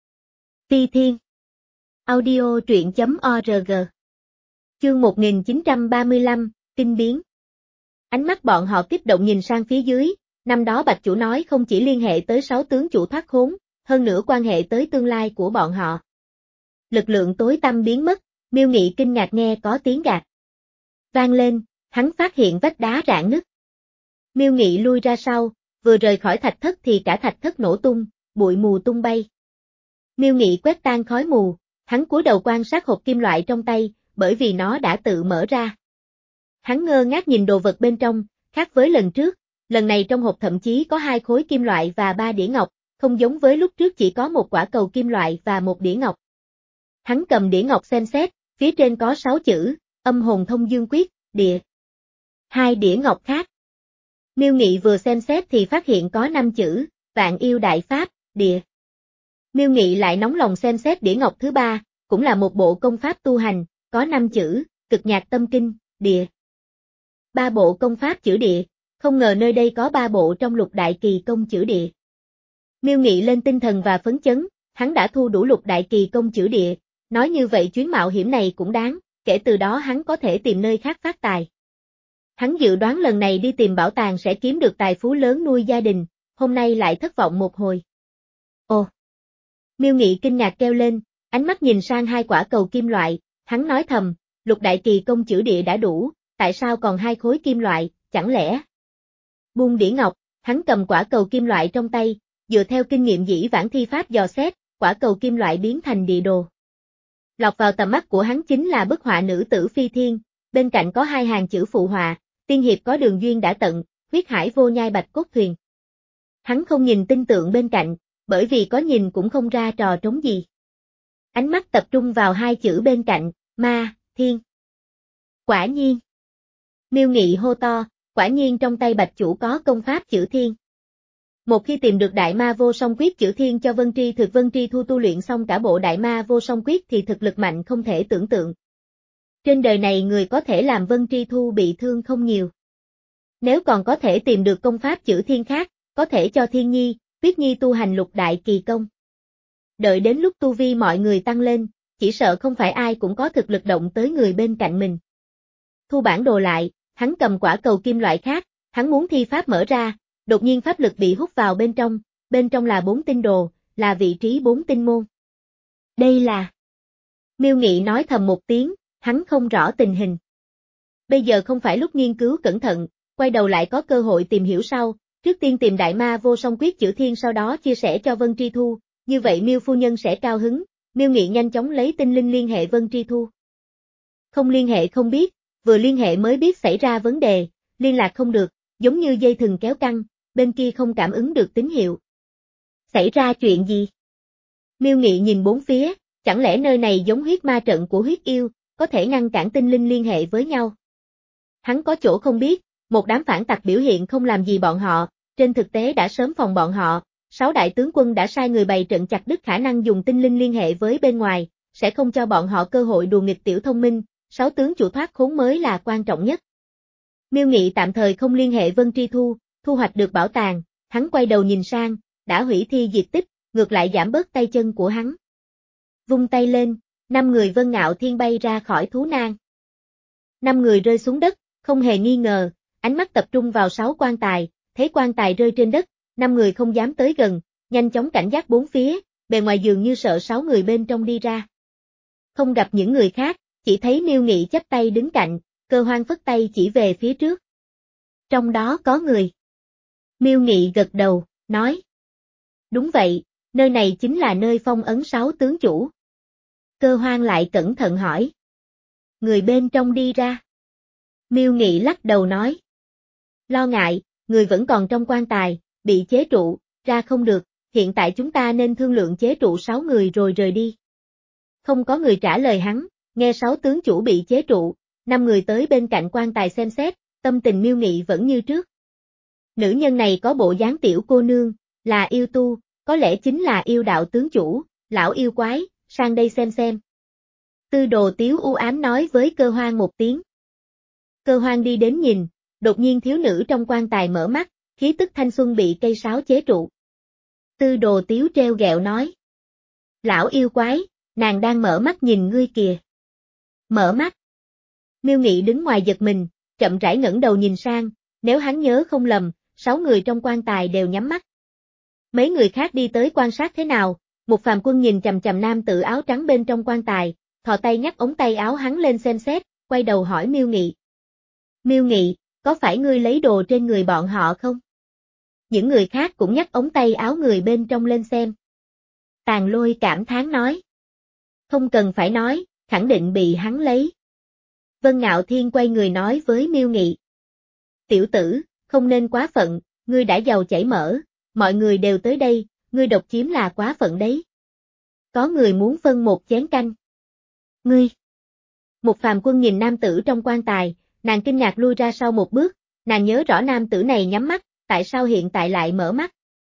Phi Thiên. Audio truyện chấm org. Chương một nghìn chín trăm ba mươi lăm, Kinh biến. Ánh mắt bọn họ kích động nhìn sang phía dưới, năm đó Bạch chủ nói không chỉ liên hệ tới sáu tướng chủ thoát khốn, hơn nữa quan hệ tới tương lai của bọn họ. Lực lượng tối tăm biến mất, Miêu Nghị kinh ngạc nghe có tiếng gạt. Vang lên, hắn phát hiện vách đá rạn nứt. Miêu Nghị lui ra sau, vừa rời khỏi thạch thất thì cả thạch thất nổ tung, bụi mù tung bay. Miêu Nghị quét tan khói mù, hắn cúi đầu quan sát hộp kim loại trong tay, bởi vì nó đã tự mở ra. Hắn ngơ ngác nhìn đồ vật bên trong, khác với lần trước, lần này trong hộp thậm chí có hai khối kim loại và ba đĩa ngọc, không giống với lúc trước chỉ có một quả cầu kim loại và một đĩa ngọc. Hắn cầm đĩa ngọc xem xét, phía trên có sáu chữ, Âm hồn thông dương quyết, địa. Hai đĩa ngọc khác. Miêu Nghị vừa xem xét thì phát hiện có năm chữ, Vạn yêu đại pháp, địa. Miêu Nghị lại nóng lòng xem xét đĩa ngọc thứ ba, cũng là một bộ công pháp tu hành, có năm chữ, Cực nhạc tâm kinh, địa. Ba bộ công pháp chữ địa, không ngờ nơi đây có ba bộ trong lục đại kỳ công chữ địa. Miêu Nghị lên tinh thần và phấn chấn, hắn đã thu đủ lục đại kỳ công chữ địa, nói như vậy chuyến mạo hiểm này cũng đáng, kể từ đó hắn có thể tìm nơi khác phát tài. Hắn dự đoán lần này đi tìm bảo tàng sẽ kiếm được tài phú lớn nuôi gia đình, hôm nay lại thất vọng một hồi. Ồ! Miêu Nghị kinh ngạc kêu lên, ánh mắt nhìn sang hai quả cầu kim loại, hắn nói thầm, lục đại kỳ công chữ địa đã đủ, tại sao còn hai khối kim loại, chẳng lẽ? Buông đĩa ngọc, hắn cầm quả cầu kim loại trong tay, dựa theo kinh nghiệm dĩ vãng thi pháp dò xét, quả cầu kim loại biến thành địa đồ. Lọt vào tầm mắt của hắn chính là bức họa nữ tử phi thiên, bên cạnh có hai hàng chữ phụ họa, tiên hiệp có đường duyên đã tận, huyết hải vô nhai bạch cốt thuyền. Hắn không nhìn tinh tượng bên cạnh, bởi vì có nhìn cũng không ra trò trống gì. Ánh mắt tập trung vào hai chữ bên cạnh, ma, thiên. Quả nhiên. Miêu Nghị hô to, quả nhiên trong tay Bạch chủ có công pháp chữ thiên. Một khi tìm được đại ma vô song quyết chữ thiên cho Vân Tri Thực Vân Tri Thu tu luyện xong cả bộ đại ma vô song quyết thì thực lực mạnh không thể tưởng tượng. Trên đời này người có thể làm Vân Tri Thu bị thương không nhiều. Nếu còn có thể tìm được công pháp chữ thiên khác, có thể cho Thiên Nhi, Tuyết Nhi tu hành lục đại kỳ công. Đợi đến lúc tu vi mọi người tăng lên, chỉ sợ không phải ai cũng có thực lực động tới người bên cạnh mình. Thu bản đồ lại, hắn cầm quả cầu kim loại khác, hắn muốn thi pháp mở ra, đột nhiên pháp lực bị hút vào bên trong, bên trong là bốn tinh đồ, là vị trí bốn tinh môn. Đây là... Miêu Nghị nói thầm một tiếng, hắn không rõ tình hình. Bây giờ không phải lúc nghiên cứu cẩn thận, quay đầu lại có cơ hội tìm hiểu sau, trước tiên tìm đại ma vô song quyết chữ thiên sau đó chia sẻ cho Vân Tri Thu, như vậy Miêu phu nhân sẽ cao hứng. Miêu Nghị nhanh chóng lấy tinh linh liên hệ Vân Tri Thu. Không liên hệ không biết, vừa liên hệ mới biết xảy ra vấn đề, liên lạc không được, giống như dây thừng kéo căng, bên kia không cảm ứng được tín hiệu. Xảy ra chuyện gì? Miêu Nghị nhìn bốn phía, chẳng lẽ nơi này giống huyết ma trận của huyết yêu, có thể ngăn cản tinh linh liên hệ với nhau? Hắn có chỗ không biết, một đám phản tặc biểu hiện không làm gì bọn họ, trên thực tế đã sớm phòng bọn họ, sáu đại tướng quân đã sai người bày trận chặt đứt khả năng dùng tinh linh liên hệ với bên ngoài, sẽ không cho bọn họ cơ hội đùa nghịch tiểu thông minh, sáu tướng chủ thoát khốn mới là quan trọng nhất. Miêu Nghị tạm thời không liên hệ Vân Tri Thu, thu hoạch được bảo tàng, hắn quay đầu nhìn sang, đã hủy thi diệt tích, ngược lại giảm bớt tay chân của hắn. Vung tay lên, năm người Vân Ngạo Thiên bay ra khỏi thú nang. Năm người rơi xuống đất, không hề nghi ngờ, ánh mắt tập trung vào sáu quan tài, thấy quan tài rơi trên đất, năm người không dám tới gần, nhanh chóng cảnh giác bốn phía, bề ngoài dường như sợ sáu người bên trong đi ra. Không gặp những người khác, chỉ thấy Miêu Nghị chắp tay đứng cạnh, Cơ Hoan phất tay chỉ về phía trước. Trong đó có người. Miêu Nghị gật đầu, nói. Đúng vậy, nơi này chính là nơi phong ấn sáu tướng chủ. Cơ Hoan lại cẩn thận hỏi. Người bên trong đi ra. Miêu Nghị lắc đầu nói. Lo ngại, người vẫn còn trong quan tài, bị chế trụ, ra không được, hiện tại chúng ta nên thương lượng chế trụ sáu người rồi rời đi. Không có người trả lời hắn, nghe sáu tướng chủ bị chế trụ, năm người tới bên cạnh quan tài xem xét, tâm tình Miêu Nghị vẫn như trước. Nữ nhân này có bộ dáng tiểu cô nương, là yêu tu, có lẽ chính là yêu đạo tướng chủ, lão yêu quái, sang đây xem xem. Tư Đồ Tiếu u ám nói với Cơ Hoan một tiếng. Cơ Hoan đi đến nhìn, đột nhiên thiếu nữ trong quan tài mở mắt, khí tức thanh xuân bị cây sáo chế trụ. Tư Đồ Tiếu treo ghẹo nói. Lão yêu quái, nàng đang mở mắt nhìn ngươi kìa. Mở mắt. Miêu Nghị đứng ngoài giật mình, chậm rãi ngẩng đầu nhìn sang, nếu hắn nhớ không lầm, sáu người trong quan tài đều nhắm mắt. Mấy người khác đi tới quan sát thế nào, một phàm quân nhìn chằm chằm nam tử áo trắng bên trong quan tài, thò tay nhắc ống tay áo hắn lên xem xét, quay đầu hỏi Miêu Nghị. Miêu Nghị, có phải ngươi lấy đồ trên người bọn họ không? Những người khác cũng nhắc ống tay áo người bên trong lên xem. Tàn Lôi cảm thán nói. Không cần phải nói, khẳng định bị hắn lấy. Vân Ngạo Thiên quay người nói với Miêu Nghị. Tiểu tử, không nên quá phận, ngươi đã giàu chảy mỡ, mọi người đều tới đây, ngươi độc chiếm là quá phận đấy. Có người muốn phân một chén canh. Ngươi. Một phàm quân nhìn nam tử trong quan tài, nàng kinh ngạc lui ra sau một bước, nàng nhớ rõ nam tử này nhắm mắt, tại sao hiện tại lại mở mắt.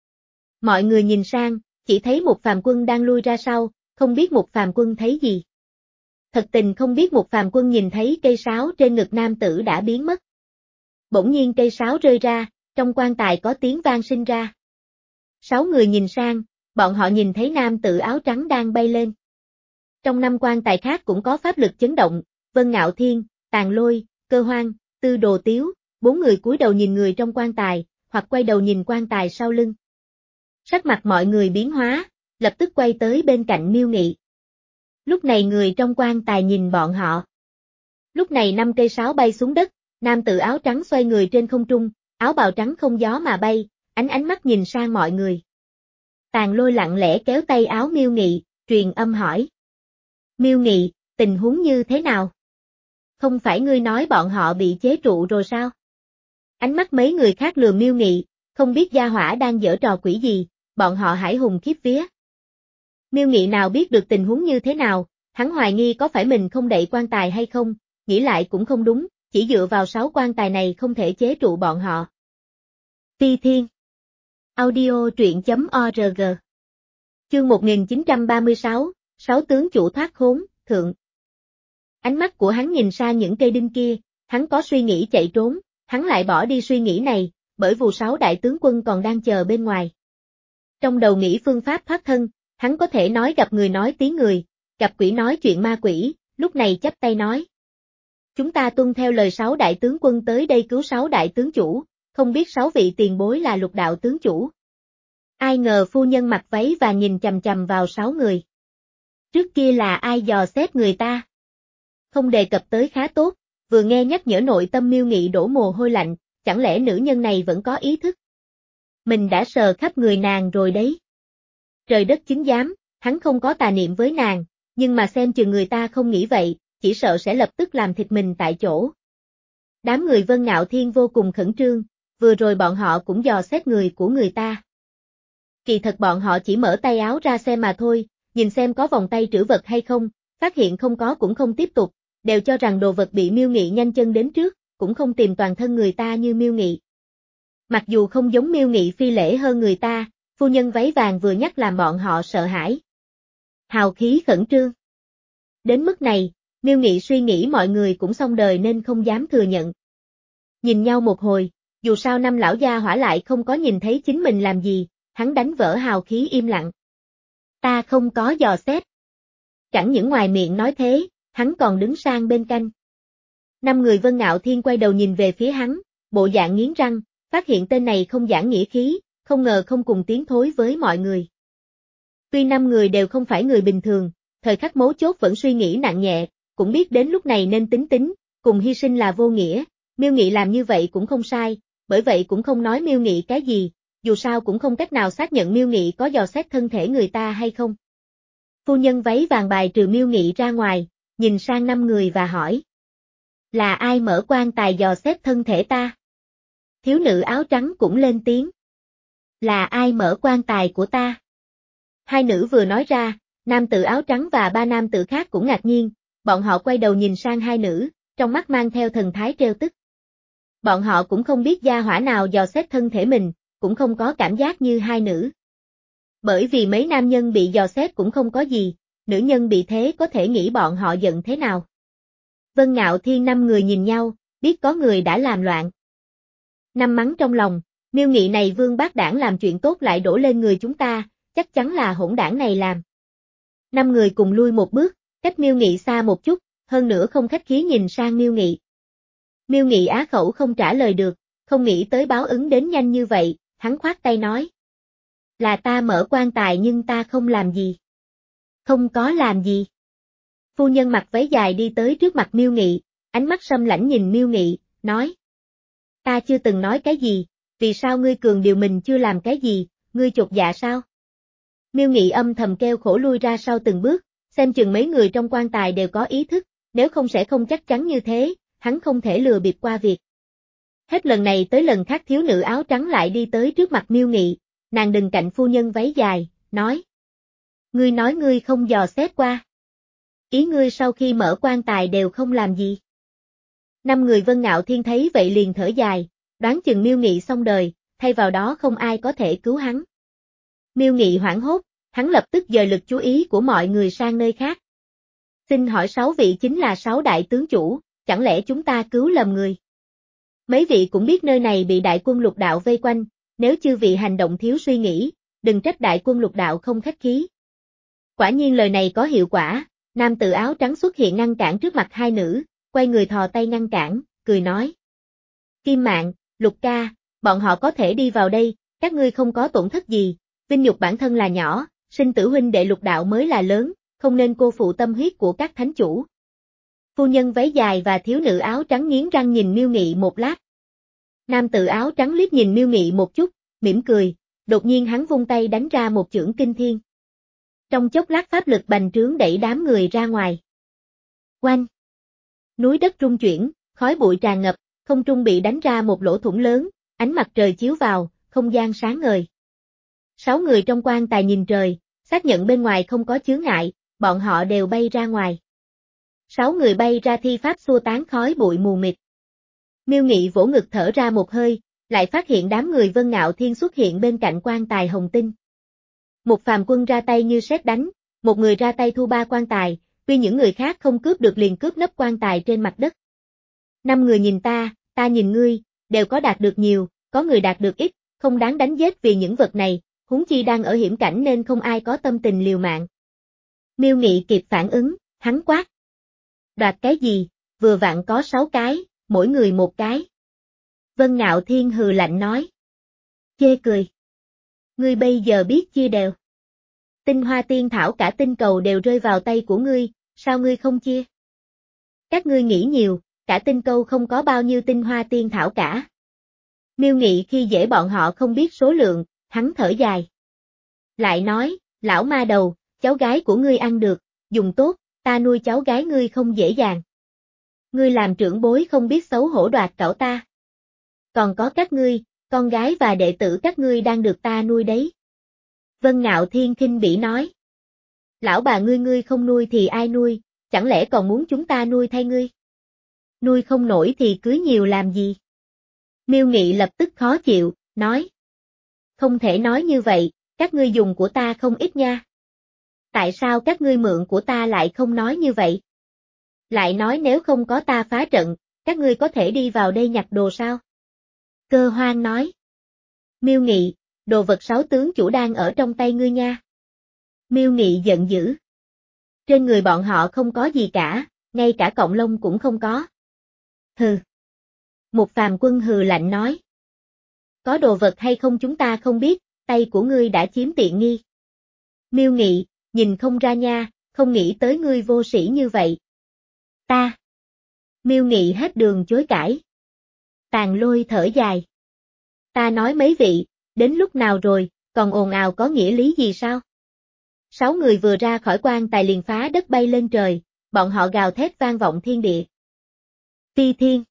Mọi người nhìn sang, chỉ thấy một phàm quân đang lui ra sau, không biết một phàm quân thấy gì. Thật tình không biết một phàm quân nhìn thấy cây sáo trên ngực nam tử đã biến mất. Bỗng nhiên cây sáo rơi ra, trong quan tài có tiếng vang sinh ra. Sáu người nhìn sang, bọn họ nhìn thấy nam tử áo trắng đang bay lên. Trong năm quan tài khác cũng có pháp lực chấn động, Vân Ngạo Thiên, Tàn Lôi, Cơ Hoan, Tư Đồ Tiếu, bốn người cúi đầu nhìn người trong quan tài, hoặc quay đầu nhìn quan tài sau lưng. Sắc mặt mọi người biến hóa, lập tức quay tới bên cạnh Miêu Nghị. Lúc này người trong quan tài nhìn bọn họ. Lúc này năm cây sáo bay xuống đất, nam tử áo trắng xoay người trên không trung, áo bào trắng không gió mà bay, ánh ánh mắt nhìn sang mọi người. Tàn Lôi lặng lẽ kéo tay áo Miêu Nghị, truyền âm hỏi. Miêu Nghị, tình huống như thế nào? Không phải ngươi nói bọn họ bị chế trụ rồi sao? Ánh mắt mấy người khác lườm Miêu Nghị, không biết gia hỏa đang giở trò quỷ gì, bọn họ hải hùng khiếp vía. Miêu Nghị nào biết được tình huống như thế nào, hắn hoài nghi có phải mình không đậy quan tài hay không, nghĩ lại cũng không đúng, chỉ dựa vào sáu quan tài này không thể chế trụ bọn họ. Phi Thiên Audio truyện.org Chương một nghìn chín trăm ba mươi sáu, sáu tướng chủ thoát khốn, thượng. Ánh mắt của hắn nhìn sang những cây đinh kia, hắn có suy nghĩ chạy trốn, hắn lại bỏ đi suy nghĩ này, bởi vì sáu đại tướng quân còn đang chờ bên ngoài. Trong đầu nghĩ phương pháp thoát thân, hắn có thể nói gặp người nói tiếng người, gặp quỷ nói chuyện ma quỷ, lúc này chắp tay nói. Chúng ta tuân theo lời sáu đại tướng quân tới đây cứu sáu đại tướng chủ, không biết sáu vị tiền bối là Lục đạo tướng chủ. Ai ngờ phu nhân mặc váy và nhìn chằm chằm vào sáu người. Trước kia là ai dò xét người ta? Không đề cập tới khá tốt, vừa nghe nhắc nhở nội tâm Miêu Nghị đổ mồ hôi lạnh, chẳng lẽ nữ nhân này vẫn có ý thức? Mình đã sờ khắp người nàng rồi đấy. Trời đất chứng giám, hắn không có tà niệm với nàng, nhưng mà xem chừng người ta không nghĩ vậy, chỉ sợ sẽ lập tức làm thịt mình tại chỗ. Đám người Vân Ngạo Thiên vô cùng khẩn trương, vừa rồi bọn họ cũng dò xét người của người ta. Kỳ thật bọn họ chỉ mở tay áo ra xem mà thôi, nhìn xem có vòng tay trữ vật hay không, phát hiện không có cũng không tiếp tục, đều cho rằng đồ vật bị Miêu Nghị nhanh chân đến trước, cũng không tìm toàn thân người ta như Miêu Nghị. Mặc dù không giống Miêu Nghị phi lễ hơn người ta, phu nhân váy vàng vừa nhắc làm bọn họ sợ hãi. Hào khí khẩn trương. Đến mức này, Miêu Nghị suy nghĩ mọi người cũng xong đời nên không dám thừa nhận. Nhìn nhau một hồi, dù sao năm lão gia hỏa lại không có nhìn thấy chính mình làm gì, hắn đánh vỡ hào khí im lặng. Ta không có dò xét. Chẳng những ngoài miệng nói thế, hắn còn đứng sang bên canh. Năm người Vân Ngạo Thiên quay đầu nhìn về phía hắn, bộ dạng nghiến răng, phát hiện tên này không giảng nghĩa khí, không ngờ không cùng tiếng thối với mọi người. Tuy năm người đều không phải người bình thường, thời khắc mấu chốt vẫn suy nghĩ nặng nhẹ, cũng biết đến lúc này nên tính tính, cùng hy sinh là vô nghĩa, Miêu Nghị làm như vậy cũng không sai, bởi vậy cũng không nói Miêu Nghị cái gì, dù sao cũng không cách nào xác nhận Miêu Nghị có dò xét thân thể người ta hay không. Phu nhân váy vàng bài trừ Miêu Nghị ra ngoài, nhìn sang năm người và hỏi. Là ai mở quan tài dò xét thân thể ta? Thiếu nữ áo trắng cũng lên tiếng. Là ai mở quan tài của ta? Hai nữ vừa nói ra, nam tử áo trắng và ba nam tử khác cũng ngạc nhiên, bọn họ quay đầu nhìn sang hai nữ, trong mắt mang theo thần thái trêu tức. Bọn họ cũng không biết gia hỏa nào dò xét thân thể mình, cũng không có cảm giác như hai nữ. Bởi vì mấy nam nhân bị dò xét cũng không có gì, nữ nhân bị thế có thể nghĩ bọn họ giận thế nào. Vân Ngạo Thiên năm người nhìn nhau, biết có người đã làm loạn. Năm mắng trong lòng, Miêu Nghị này vương bác đảng làm chuyện tốt lại đổ lên người chúng ta, chắc chắn là hỗn đảng này làm. Năm người cùng lui một bước, cách Miêu Nghị xa một chút, hơn nữa không khách khí nhìn sang Miêu Nghị. Miêu Nghị á khẩu không trả lời được, không nghĩ tới báo ứng đến nhanh như vậy, hắn khoát tay nói. Là ta mở quan tài nhưng ta không làm gì. Không có làm gì. Phu nhân mặc váy dài đi tới trước mặt Miêu Nghị, ánh mắt sâm lãnh nhìn Miêu Nghị, nói. Ta chưa từng nói cái gì, vì sao ngươi cường điều mình chưa làm cái gì, ngươi chột dạ sao? Miêu Nghị âm thầm kêu khổ lui ra sau từng bước, xem chừng mấy người trong quan tài đều có ý thức, nếu không sẽ không chắc chắn như thế, hắn không thể lừa bịp qua việc. Hết lần này tới lần khác thiếu nữ áo trắng lại đi tới trước mặt Miêu Nghị, nàng đứng cạnh phu nhân váy dài, nói. Ngươi nói ngươi không dò xét qua. Ý ngươi sau khi mở quan tài đều không làm gì. Năm người Vân Ngạo Thiên thấy vậy liền thở dài, đoán chừng Miêu Nghị xong đời, thay vào đó không ai có thể cứu hắn. Miêu Nghị hoảng hốt, hắn lập tức dời lực chú ý của mọi người sang nơi khác. Xin hỏi sáu vị chính là sáu đại tướng chủ, chẳng lẽ chúng ta cứu lầm người? Mấy vị cũng biết nơi này bị đại quân lục đạo vây quanh, nếu chư vị hành động thiếu suy nghĩ, đừng trách đại quân lục đạo không khách khí. Quả nhiên lời này có hiệu quả, nam tử áo trắng xuất hiện ngăn cản trước mặt hai nữ, quay người thò tay ngăn cản, cười nói. Kim Mạn, Lục ca, bọn họ có thể đi vào đây, các ngươi không có tổn thất gì, vinh nhục bản thân là nhỏ, sinh tử huynh đệ lục đạo mới là lớn, không nên cô phụ tâm huyết của các thánh chủ. Phu nhân váy dài và thiếu nữ áo trắng nghiến răng nhìn Miêu Nghị một lát. Nam tử áo trắng liếc nhìn Miêu Nghị một chút, mỉm cười, đột nhiên hắn vung tay đánh ra một chưởng kinh thiên. Trong chốc lát pháp lực bành trướng đẩy đám người ra ngoài. Oanh! Núi đất rung chuyển, khói bụi tràn ngập, không trung bị đánh ra một lỗ thủng lớn, ánh mặt trời chiếu vào, không gian sáng ngời. Sáu người trong quan tài nhìn trời, xác nhận bên ngoài không có chướng ngại, bọn họ đều bay ra ngoài. Sáu người bay ra thi pháp xua tán khói bụi mù mịt. Miêu Nghị vỗ ngực thở ra một hơi, lại phát hiện đám người Vân Ngạo Thiên xuất hiện bên cạnh quan tài hồng tinh. Một phàm quân ra tay như sét đánh, một người ra tay thu ba quan tài, tuy những người khác không cướp được liền cướp nấp quan tài trên mặt đất. Năm người nhìn ta, ta nhìn ngươi, đều có đạt được nhiều, có người đạt được ít, không đáng đánh giết vì những vật này, huống chi đang ở hiểm cảnh nên không ai có tâm tình liều mạng. Miêu Nghị kịp phản ứng, hắn quát. Đoạt cái gì, vừa vặn có sáu cái, mỗi người một cái. Vân Ngạo Thiên hừ lạnh nói. Chê cười. Ngươi bây giờ biết chia đều. Tinh hoa tiên thảo cả tinh cầu đều rơi vào tay của ngươi, sao ngươi không chia? Các ngươi nghĩ nhiều, cả tinh cầu không có bao nhiêu tinh hoa tiên thảo cả. Miêu Nghị khi dễ bọn họ không biết số lượng, hắn thở dài. Lại nói, lão ma đầu, cháu gái của ngươi ăn được, dùng tốt, ta nuôi cháu gái ngươi không dễ dàng. Ngươi làm trưởng bối không biết xấu hổ đoạt cẩu ta. Còn có các ngươi, con gái và đệ tử các ngươi đang được ta nuôi đấy. Vân Ngạo Thiên khinh bỉ nói. Lão bà ngươi ngươi không nuôi thì ai nuôi, chẳng lẽ còn muốn chúng ta nuôi thay ngươi? Nuôi không nổi thì cưới nhiều làm gì? Miêu Nghị lập tức khó chịu, nói. Không thể nói như vậy, các ngươi dùng của ta không ít nha. Tại sao các ngươi mượn của ta lại không nói như vậy? Lại nói nếu không có ta phá trận, các ngươi có thể đi vào đây nhặt đồ sao? Cơ Hoan nói. Miêu Nghị, đồ vật sáu tướng chủ đang ở trong tay ngươi nha. Miêu Nghị giận dữ. Trên người bọn họ không có gì cả, ngay cả cọng lông cũng không có. Hừ. Một phàm quân hừ lạnh nói. Có đồ vật hay không chúng ta không biết, tay của ngươi đã chiếm tiện nghi. Miêu Nghị, nhìn không ra nha, không nghĩ tới ngươi vô sĩ như vậy. Ta. Miêu Nghị hết đường chối cãi. Tàn Lôi thở dài. Ta nói mấy vị, đến lúc nào rồi, còn ồn ào có nghĩa lý gì sao? Sáu người vừa ra khỏi quan tài liền phá đất bay lên trời, bọn họ gào thét vang vọng thiên địa. Phi Thiên.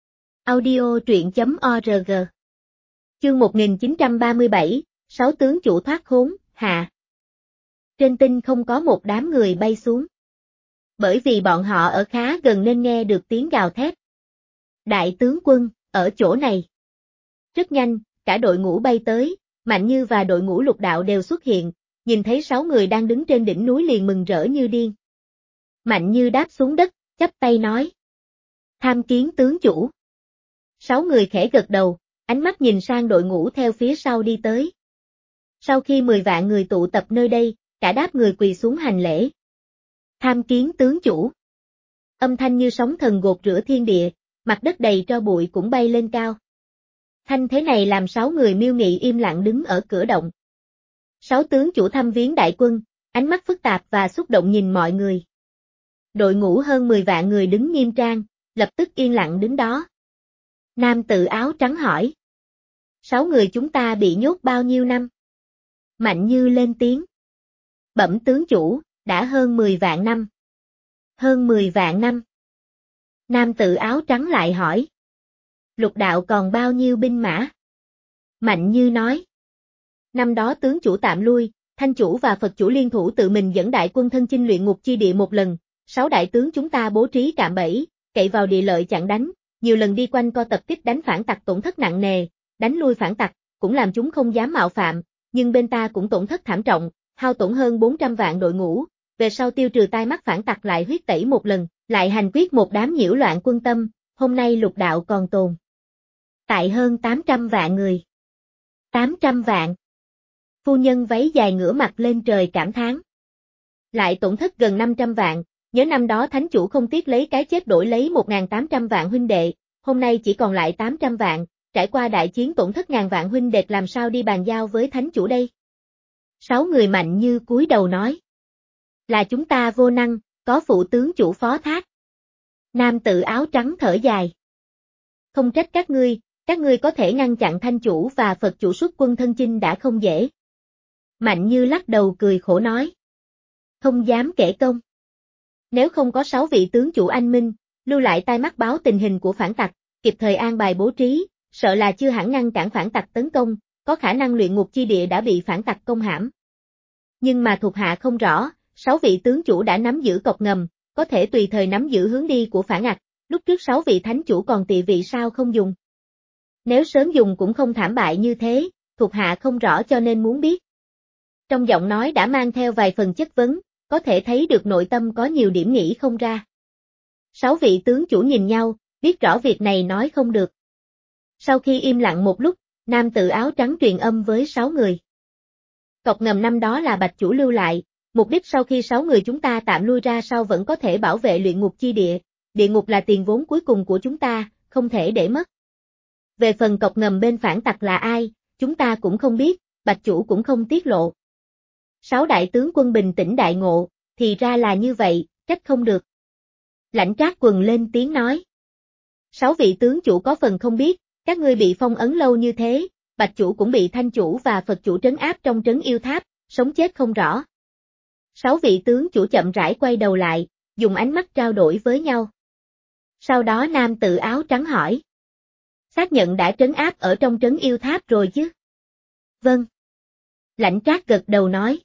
Audio truyện chấm org. Chương một nghìn chín trăm ba mươi bảy, sáu tướng chủ thoát khốn, hạ. Trên tinh không có một đám người bay xuống. Bởi vì bọn họ ở khá gần nên nghe được tiếng gào thét. Đại tướng quân, ở chỗ này. Rất nhanh, cả đội ngũ bay tới, Mạnh Như và đội ngũ Lục Đạo đều xuất hiện, nhìn thấy sáu người đang đứng trên đỉnh núi liền mừng rỡ như điên. Mạnh Như đáp xuống đất, chắp tay nói. Tham kiến tướng chủ. Sáu người khẽ gật đầu, ánh mắt nhìn sang đội ngũ theo phía sau đi tới. Sau khi mười vạn người tụ tập nơi đây, cả đám người quỳ xuống hành lễ. Tham kiến tướng chủ. Âm thanh như sóng thần gột rửa thiên địa, mặt đất đầy tro bụi cũng bay lên cao. Thanh thế này làm sáu người Miêu Nghị im lặng đứng ở cửa động. Sáu tướng chủ thăm viếng đại quân, ánh mắt phức tạp và xúc động nhìn mọi người. Đội ngũ hơn mười vạn người đứng nghiêm trang, lập tức yên lặng đứng đó. Nam tử áo trắng hỏi. Sáu người chúng ta bị nhốt bao nhiêu năm? Mạnh Như lên tiếng. Bẩm tướng chủ, đã hơn mười vạn năm. Hơn mười vạn năm. Nam tử áo trắng lại hỏi. Lục đạo còn bao nhiêu binh mã? Mạnh Như nói. Năm đó tướng chủ tạm lui, Thanh chủ và Phật chủ liên thủ tự mình dẫn đại quân thân chinh luyện ngục chi địa một lần, sáu đại tướng chúng ta bố trí cạm bẫy, cậy vào địa lợi chặn đánh, nhiều lần đi quanh co tập kích đánh phản tặc tổn thất nặng nề, đánh lui phản tặc, cũng làm chúng không dám mạo phạm, nhưng bên ta cũng tổn thất thảm trọng, hao tổn hơn bốn trăm vạn đội ngũ, về sau tiêu trừ tai mắt phản tặc lại huyết tẩy một lần, lại hành quyết một đám nhiễu loạn quân tâm, hôm nay lục đạo còn tồn tại hơn tám trăm vạn người. tám trăm vạn. Phu nhân váy dài ngửa mặt lên trời cảm thán. Lại tổn thất gần năm trăm vạn, nhớ năm đó thánh chủ không tiếc lấy cái chết đổi lấy một nghìn tám trăm vạn huynh đệ, hôm nay chỉ còn lại tám trăm vạn, trải qua đại chiến tổn thất ngàn vạn huynh đệ làm sao đi bàn giao với thánh chủ đây? Sáu người Mạnh Như cúi đầu nói. Là chúng ta vô năng, có phụ tướng chủ phó thác. Nam tử áo trắng thở dài. Không trách các ngươi, các ngươi có thể ngăn chặn Thanh chủ và Phật chủ xuất quân thân chinh đã không dễ. Mạnh Như lắc đầu cười khổ nói. Không dám kể công. Nếu không có sáu vị tướng chủ anh minh, lưu lại tai mắt báo tình hình của phản tặc, kịp thời an bài bố trí, sợ là chưa hẳn ngăn cản phản tặc tấn công, có khả năng luyện ngục chi địa đã bị phản tặc công hãm. Nhưng mà thuộc hạ không rõ, sáu vị tướng chủ đã nắm giữ cọc ngầm, có thể tùy thời nắm giữ hướng đi của phản ặc, lúc trước sáu vị thánh chủ còn tị vị sao không dùng. Nếu sớm dùng cũng không thảm bại như thế, thuộc hạ không rõ cho nên muốn biết. Trong giọng nói đã mang theo vài phần chất vấn, có thể thấy được nội tâm có nhiều điểm nghĩ không ra. Sáu vị tướng chủ nhìn nhau, biết rõ việc này nói không được. Sau khi im lặng một lúc, nam tử áo trắng truyền âm với sáu người. Cọc ngầm năm đó là Bạch chủ lưu lại, mục đích sau khi sáu người chúng ta tạm lui ra sau vẫn có thể bảo vệ luyện ngục chi địa, địa ngục là tiền vốn cuối cùng của chúng ta, không thể để mất. Về phần cọc ngầm bên phản tặc là ai, chúng ta cũng không biết, Bạch chủ cũng không tiết lộ. Sáu đại tướng quân bình tĩnh đại ngộ, thì ra là như vậy, trách không được. Lãnh Trác Quần lên tiếng nói. Sáu vị tướng chủ có phần không biết, các ngươi bị phong ấn lâu như thế, Bạch chủ cũng bị Thanh chủ và Phật chủ trấn áp trong trấn yêu tháp, sống chết không rõ. Sáu vị tướng chủ chậm rãi quay đầu lại, dùng ánh mắt trao đổi với nhau. Sau đó nam tử áo trắng hỏi. Xác nhận đã trấn áp ở trong trấn yêu tháp rồi chứ? Vâng. Lãnh Trác gật đầu nói.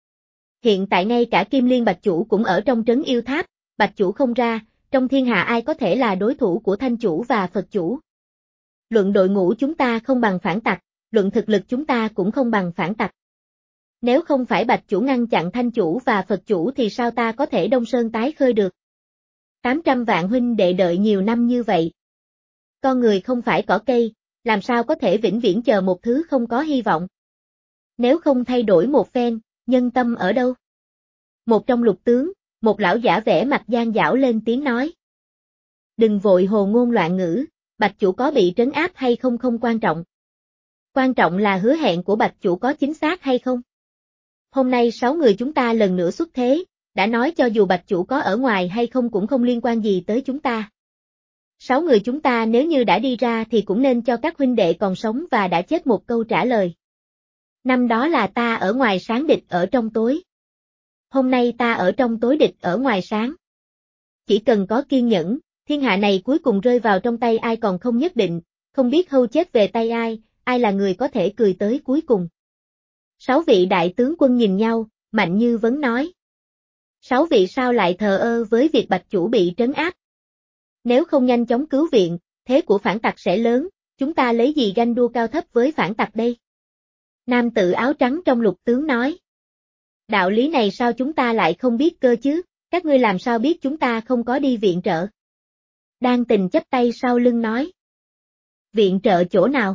Hiện tại ngay cả Kim Liên Bạch chủ cũng ở trong trấn yêu tháp, Bạch chủ không ra, trong thiên hạ ai có thể là đối thủ của Thanh chủ và Phật chủ. Luận đội ngũ chúng ta không bằng phản tặc, luận thực lực chúng ta cũng không bằng phản tặc. Nếu không phải Bạch chủ ngăn chặn Thanh chủ và Phật chủ thì sao ta có thể Đông Sơn tái khơi được? tám trăm vạn huynh đệ đợi nhiều năm như vậy. Con người không phải cỏ cây, làm sao có thể vĩnh viễn chờ một thứ không có hy vọng? Nếu không thay đổi một phen, nhân tâm ở đâu? Một trong lục tướng, một lão giả vẻ mặt gian dảo lên tiếng nói. Đừng vội hồ ngôn loạn ngữ, Bạch chủ có bị trấn áp hay không không quan trọng. Quan trọng là hứa hẹn của Bạch chủ có chính xác hay không? Hôm nay sáu người chúng ta lần nữa xuất thế, đã nói cho dù Bạch chủ có ở ngoài hay không cũng không liên quan gì tới chúng ta. Sáu người chúng ta nếu như đã đi ra thì cũng nên cho các huynh đệ còn sống và đã chết một câu trả lời. Năm đó là ta ở ngoài sáng địch ở trong tối. Hôm nay ta ở trong tối địch ở ngoài sáng. Chỉ cần có kiên nhẫn, thiên hạ này cuối cùng rơi vào trong tay ai còn không nhất định, không biết hâu chết về tay ai, ai là người có thể cười tới cuối cùng. Sáu vị đại tướng quân nhìn nhau, Mạnh Như Vấn nói. Sáu vị sao lại thờ ơ với việc Bạch chủ bị trấn áp? Nếu không nhanh chóng cứu viện, thế của phản tặc sẽ lớn, chúng ta lấy gì ganh đua cao thấp với phản tặc đây? Nam tử áo trắng trong lục tướng nói. Đạo lý này sao chúng ta lại không biết cơ chứ, các ngươi làm sao biết chúng ta không có đi viện trợ? Đan Tình chắp tay sau lưng nói. Viện trợ chỗ nào?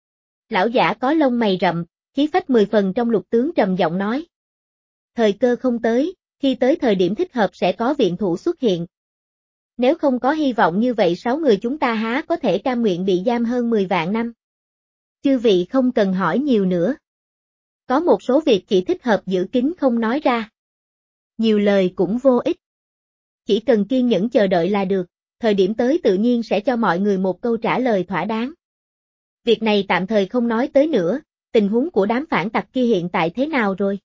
Lão giả có lông mày rậm, khí phách mười phần trong lục tướng trầm giọng nói. Thời cơ không tới, khi tới thời điểm thích hợp sẽ có viện thủ xuất hiện. Nếu không có hy vọng như vậy sáu người chúng ta há có thể cam nguyện bị giam hơn mười vạn năm. Chư vị không cần hỏi nhiều nữa. Có một số việc chỉ thích hợp giữ kín không nói ra. Nhiều lời cũng vô ích. Chỉ cần kiên nhẫn chờ đợi là được, thời điểm tới tự nhiên sẽ cho mọi người một câu trả lời thỏa đáng. Việc này tạm thời không nói tới nữa, tình huống của đám phản tặc kia hiện tại thế nào rồi?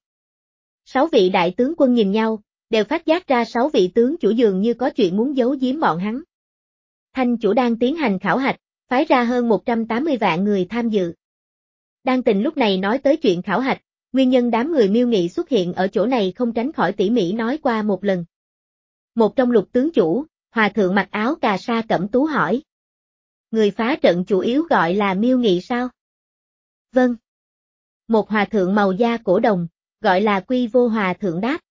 Sáu vị đại tướng quân nhìn nhau, đều phát giác ra sáu vị tướng chủ dường như có chuyện muốn giấu giếm bọn hắn. Thanh chủ đang tiến hành khảo hạch, phái ra hơn một trăm tám mươi vạn người tham dự. Đan Tình lúc này nói tới chuyện khảo hạch, nguyên nhân đám người Miêu Nghị xuất hiện ở chỗ này không tránh khỏi tỉ mỉ nói qua một lần. Một trong lục tướng chủ, hòa thượng mặc áo cà sa cẩm tú hỏi. Người phá trận chủ yếu gọi là Miêu Nghị sao? Vâng. Một hòa thượng màu da cổ đồng, gọi là Quy Vô hòa thượng đáp.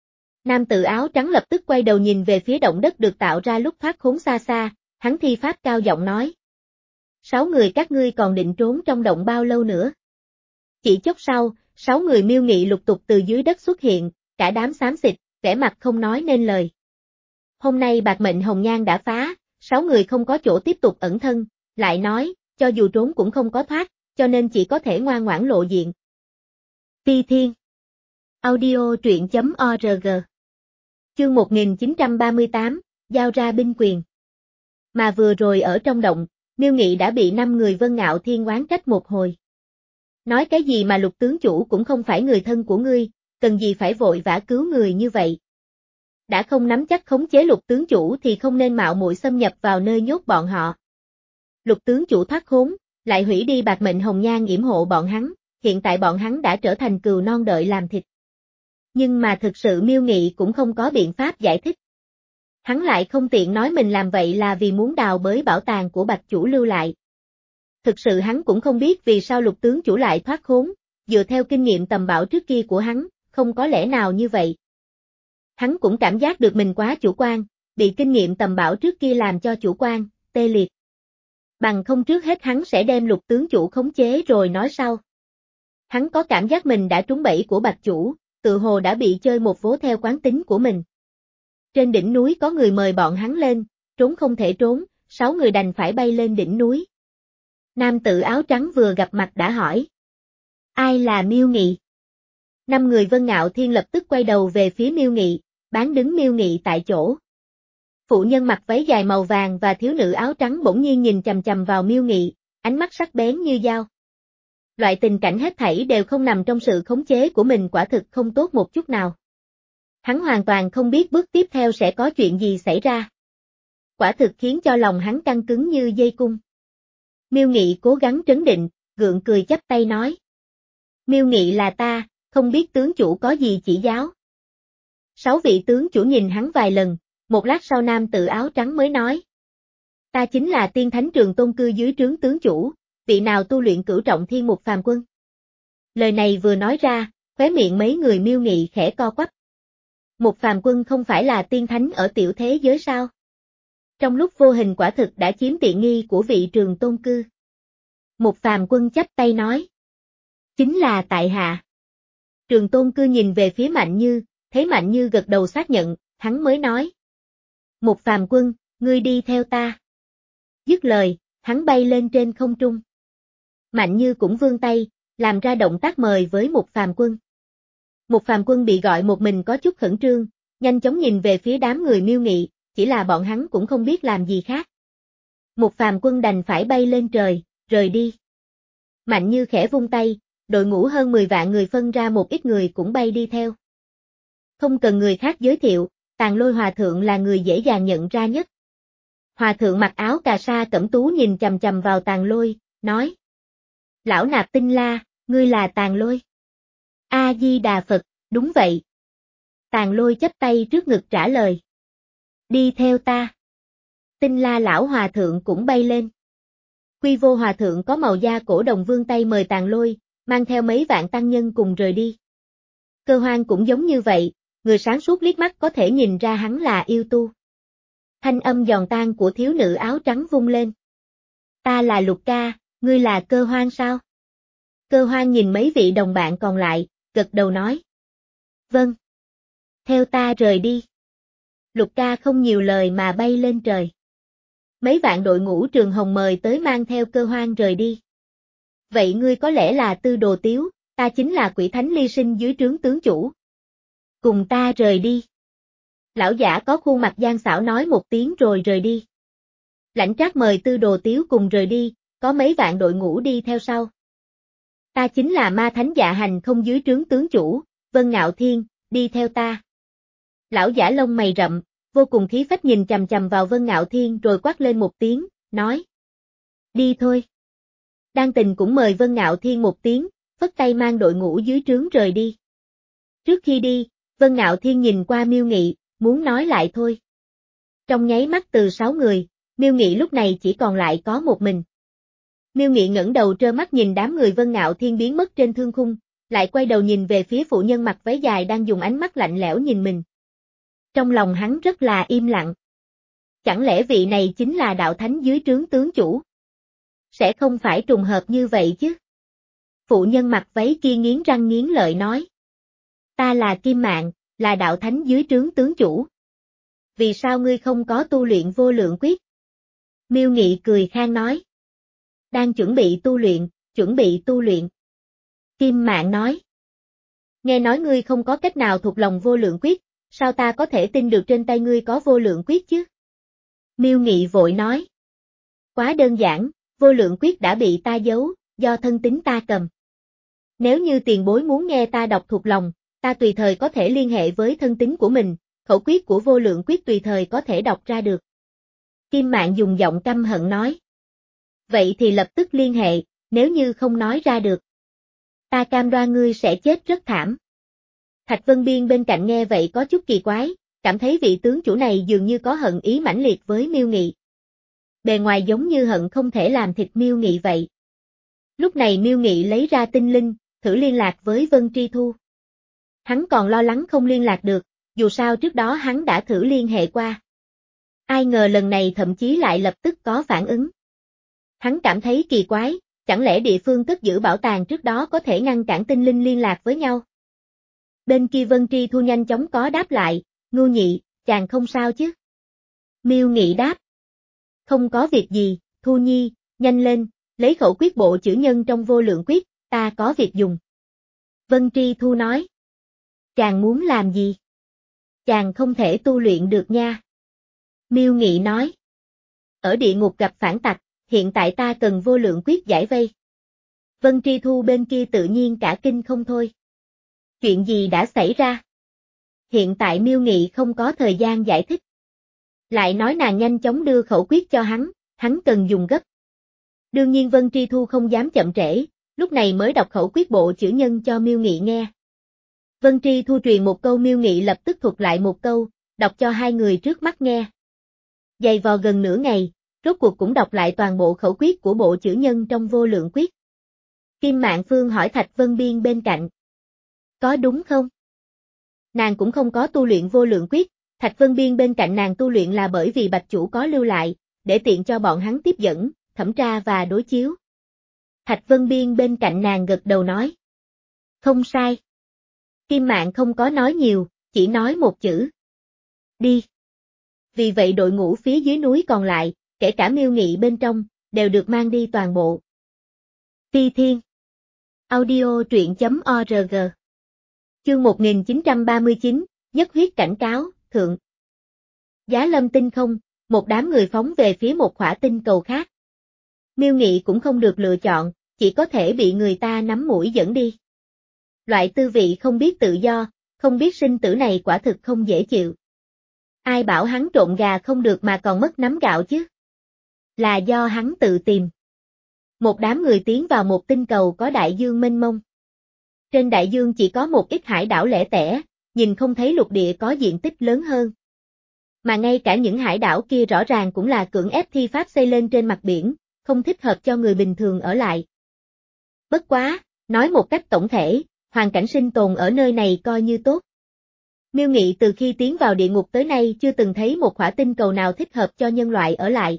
Nam tử áo trắng lập tức quay đầu nhìn về phía động đất được tạo ra lúc thoát khốn xa xa, hắn thi pháp cao giọng nói. Sáu người các ngươi còn định trốn trong động bao lâu nữa? Chỉ chốc sau, sáu người Miêu Nghị lục tục từ dưới đất xuất hiện, cả đám xám xịt, vẻ mặt không nói nên lời. Hôm nay bạc mệnh hồng nhan đã phá, sáu người không có chỗ tiếp tục ẩn thân, lại nói, cho dù trốn cũng không có thoát, cho nên chỉ có thể ngoan ngoãn lộ diện. Phi Thiên Audio truyện chấm org Chương một nghìn chín trăm ba mươi tám, giao ra binh quyền. Mà vừa rồi ở trong động, Miêu Nghị đã bị năm người Vân Ngạo Thiên oán trách một hồi. Nói cái gì mà lục tướng chủ cũng không phải người thân của ngươi, cần gì phải vội vã cứu người như vậy. Đã không nắm chắc khống chế lục tướng chủ thì không nên mạo muội xâm nhập vào nơi nhốt bọn họ. Lục tướng chủ thoát khốn, lại hủy đi bạc mệnh hồng nhan yểm hộ bọn hắn, hiện tại bọn hắn đã trở thành cừu non đợi làm thịt. Nhưng mà thực sự Miêu Nghị cũng không có biện pháp giải thích. Hắn lại không tiện nói mình làm vậy là vì muốn đào bới bảo tàng của Bạch chủ lưu lại. Thực sự hắn cũng không biết vì sao lục tướng chủ lại thoát khốn, dựa theo kinh nghiệm tầm bảo trước kia của hắn, không có lẽ nào như vậy. Hắn cũng cảm giác được mình quá chủ quan, bị kinh nghiệm tầm bảo trước kia làm cho chủ quan, tê liệt. Bằng không trước hết hắn sẽ đem lục tướng chủ khống chế rồi nói sau. Hắn có cảm giác mình đã trúng bẫy của Bạch chủ, tự hồ đã bị chơi một vố theo quán tính của mình. Trên đỉnh núi có người mời bọn hắn lên, trốn không thể trốn, sáu người đành phải bay lên đỉnh núi. Nam tử áo trắng vừa gặp mặt đã hỏi. Ai là Miêu Nghị? Năm người Vân Ngạo Thiên lập tức quay đầu về phía Miêu Nghị, bán đứng Miêu Nghị tại chỗ. Phụ nhân mặc váy dài màu vàng và thiếu nữ áo trắng bỗng nhiên nhìn chằm chằm vào Miêu Nghị, ánh mắt sắc bén như dao. Loại tình cảnh hết thảy đều không nằm trong sự khống chế của mình quả thực không tốt một chút nào. Hắn hoàn toàn không biết bước tiếp theo sẽ có chuyện gì xảy ra. Quả thực khiến cho lòng hắn căng cứng như dây cung. Miêu Nghị cố gắng trấn định, gượng cười chắp tay nói. Miêu Nghị là ta, không biết tướng chủ có gì chỉ giáo. Sáu vị tướng chủ nhìn hắn vài lần, một lát sau nam tử áo trắng mới nói. Ta chính là tiên thánh Trường Tôn cư dưới trướng tướng chủ, vị nào tu luyện cửu trọng thiên mục phàm quân? Lời này vừa nói ra, khóe miệng mấy người Miêu Nghị khẽ co quắp. Mục phàm quân không phải là tiên thánh ở tiểu thế giới sao? Trong lúc vô hình quả thực đã chiếm tiện nghi của vị Trường Tôn cư. Mục phàm quân chắp tay nói. Chính là tại hạ. Trường Tôn cư nhìn về phía Mạnh Như, thấy Mạnh Như gật đầu xác nhận, hắn mới nói. Mục phàm quân, ngươi đi theo ta. Dứt lời, hắn bay lên trên không trung. Mạnh Như cũng vươn tay, làm ra động tác mời với Mục phàm quân. Mục phàm quân bị gọi một mình có chút khẩn trương, nhanh chóng nhìn về phía đám người Miêu Nghị, chỉ là bọn hắn cũng không biết làm gì khác. Mục phàm quân đành phải bay lên trời, rời đi. Mạnh Như khẽ vung tay, đội ngũ hơn mười vạn người phân ra một ít người cũng bay đi theo. Không cần người khác giới thiệu, Tàng Lôi Hòa Thượng là người dễ dàng nhận ra nhất. Hòa Thượng mặc áo cà sa cẩm tú nhìn chằm chằm vào Tàng Lôi, nói. Lão Nạp Tinh La, ngươi là Tàng Lôi. A-di-đà Phật, đúng vậy. Tàng Lôi chắp tay trước ngực trả lời. Đi theo ta. Tinh La lão Hòa Thượng cũng bay lên. Quy Vô Hòa Thượng có màu da cổ đồng vươn tay mời Tàng Lôi, mang theo mấy vạn tăng nhân cùng rời đi. Cơ Hoan cũng giống như vậy, người sáng suốt liếc mắt có thể nhìn ra hắn là yêu tu. Thanh âm giòn tan của thiếu nữ áo trắng vung lên. Ta là Lục ca, ngươi là Cơ Hoan sao? Cơ Hoan nhìn mấy vị đồng bạn còn lại, gật đầu nói. Vâng. Theo ta rời đi. Lục ca không nhiều lời mà bay lên trời. Mấy vạn đội ngũ Trường Hồng mời tới mang theo Cơ Hoan rời đi. Vậy ngươi có lẽ là Tư Đồ Tiếu, ta chính là Quỷ Thánh Ly Sinh dưới trướng tướng chủ. Cùng ta rời đi. Lão giả có khuôn mặt gian xảo nói một tiếng rồi rời đi. Lãnh Trác mời Tư Đồ Tiếu cùng rời đi, có mấy vạn đội ngũ đi theo sau. Ta chính là Ma Thánh Dạ Hành không dưới trướng tướng chủ, Vân Ngạo Thiên, đi theo ta. Lão giả lông mày rậm, vô cùng khí phách nhìn chằm chằm vào Vân Ngạo Thiên rồi quát lên một tiếng, nói. Đi thôi. Đan Tình cũng mời Vân Ngạo Thiên một tiếng, phất tay mang đội ngũ dưới trướng rời đi. Trước khi đi, Vân Ngạo Thiên nhìn qua Miêu Nghị, muốn nói lại thôi. Trong nháy mắt từ sáu người, Miêu Nghị lúc này chỉ còn lại có một mình. Miêu Nghị ngẩng đầu trơ mắt nhìn đám người Vân Ngạo Thiên biến mất trên thương khung, lại quay đầu nhìn về phía phụ nhân mặc váy dài đang dùng ánh mắt lạnh lẽo nhìn mình. Trong lòng hắn rất là im lặng. Chẳng lẽ vị này chính là đạo thánh dưới trướng tướng chủ? Sẽ không phải trùng hợp như vậy chứ? Phụ nhân mặc váy kia nghiến răng nghiến lợi nói. Ta là Kim Mạn, là đạo thánh dưới trướng tướng chủ. Vì sao ngươi không có tu luyện vô lượng quyết? Miêu Nghị cười khan nói. Đang chuẩn bị tu luyện, chuẩn bị tu luyện. Kim Mạn nói. Nghe nói ngươi không có cách nào thuộc lòng vô lượng quyết, sao ta có thể tin được trên tay ngươi có vô lượng quyết chứ? Miêu Nghị vội nói. Quá đơn giản, vô lượng quyết đã bị ta giấu, do thân tính ta cầm. Nếu như tiền bối muốn nghe ta đọc thuộc lòng, ta tùy thời có thể liên hệ với thân tính của mình, khẩu quyết của vô lượng quyết tùy thời có thể đọc ra được. Kim Mạn dùng giọng căm hận nói. Vậy thì lập tức liên hệ, nếu như không nói ra được. Ta cam đoan ngươi sẽ chết rất thảm. Thạch Vân Biên bên cạnh nghe vậy có chút kỳ quái, cảm thấy vị tướng chủ này dường như có hận ý mãnh liệt với Miêu Nghị. Bề ngoài giống như hận không thể làm thịt Miêu Nghị vậy. Lúc này Miêu Nghị lấy ra tinh linh, thử liên lạc với Vân Tri Thu. Hắn còn lo lắng không liên lạc được, dù sao trước đó hắn đã thử liên hệ qua. Ai ngờ lần này thậm chí lại lập tức có phản ứng. Hắn cảm thấy kỳ quái, chẳng lẽ địa phương cất giữ bảo tàng trước đó có thể ngăn cản tinh linh liên lạc với nhau? Bên kia Vân Tri Thu nhanh chóng có đáp lại, Ngưu Nhị, chàng không sao chứ? Miêu Nghị đáp. Không có việc gì, Thu Nhi, nhanh lên, lấy khẩu quyết bộ chữ nhân trong vô lượng quyết, ta có việc dùng. Vân Tri Thu nói. Chàng muốn làm gì? Chàng không thể tu luyện được nha. Miêu Nghị nói. Ở địa ngục gặp phản tặc, hiện tại ta cần vô lượng quyết giải vây. Vân Tri Thu bên kia tự nhiên cả kinh không thôi. Chuyện gì đã xảy ra? Hiện tại Miêu Nghị không có thời gian giải thích. Lại nói nàng nhanh chóng đưa khẩu quyết cho hắn, hắn cần dùng gấp. Đương nhiên Vân Tri Thu không dám chậm trễ, lúc này mới đọc khẩu quyết bộ chữ nhân cho Miêu Nghị nghe. Vân Tri Thu truyền một câu Miêu Nghị lập tức thuật lại một câu, đọc cho hai người trước mắt nghe. Dày vò gần nửa ngày, rốt cuộc cũng đọc lại toàn bộ khẩu quyết của bộ chữ nhân trong vô lượng quyết. Kim Mạn Phương hỏi Thạch Vân Biên bên cạnh. Có đúng không? Nàng cũng không có tu luyện vô lượng quyết, Thạch Vân Biên bên cạnh nàng tu luyện là bởi vì Bạch Chủ có lưu lại, để tiện cho bọn hắn tiếp dẫn, thẩm tra và đối chiếu. Thạch Vân Biên bên cạnh nàng gật đầu nói. Không sai. Kim Mạn không có nói nhiều, chỉ nói một chữ. Đi. Vì vậy đội ngũ phía dưới núi còn lại, kể cả Miêu Nghị bên trong, đều được mang đi toàn bộ. Phi Thiên. Audio truyện.org. Chương một nghìn chín trăm ba mươi chín, Nhất huyết cảnh cáo, thượng. Giá Lâm tinh không, một đám người phóng về phía một khỏa tinh cầu khác. Miêu Nghị cũng không được lựa chọn, chỉ có thể bị người ta nắm mũi dẫn đi. Loại tư vị không biết tự do, không biết sinh tử này quả thực không dễ chịu. Ai bảo hắn trộn gà không được mà còn mất nắm gạo chứ? Là do hắn tự tìm. Một đám người tiến vào một tinh cầu có đại dương mênh mông. Trên đại dương chỉ có một ít hải đảo lẻ tẻ, nhìn không thấy lục địa có diện tích lớn hơn. Mà ngay cả những hải đảo kia rõ ràng cũng là cưỡng ép thi pháp xây lên trên mặt biển, không thích hợp cho người bình thường ở lại. Bất quá, nói một cách tổng thể, hoàn cảnh sinh tồn ở nơi này coi như tốt. Miêu Nghị từ khi tiến vào địa ngục tới nay chưa từng thấy một khỏa tinh cầu nào thích hợp cho nhân loại ở lại.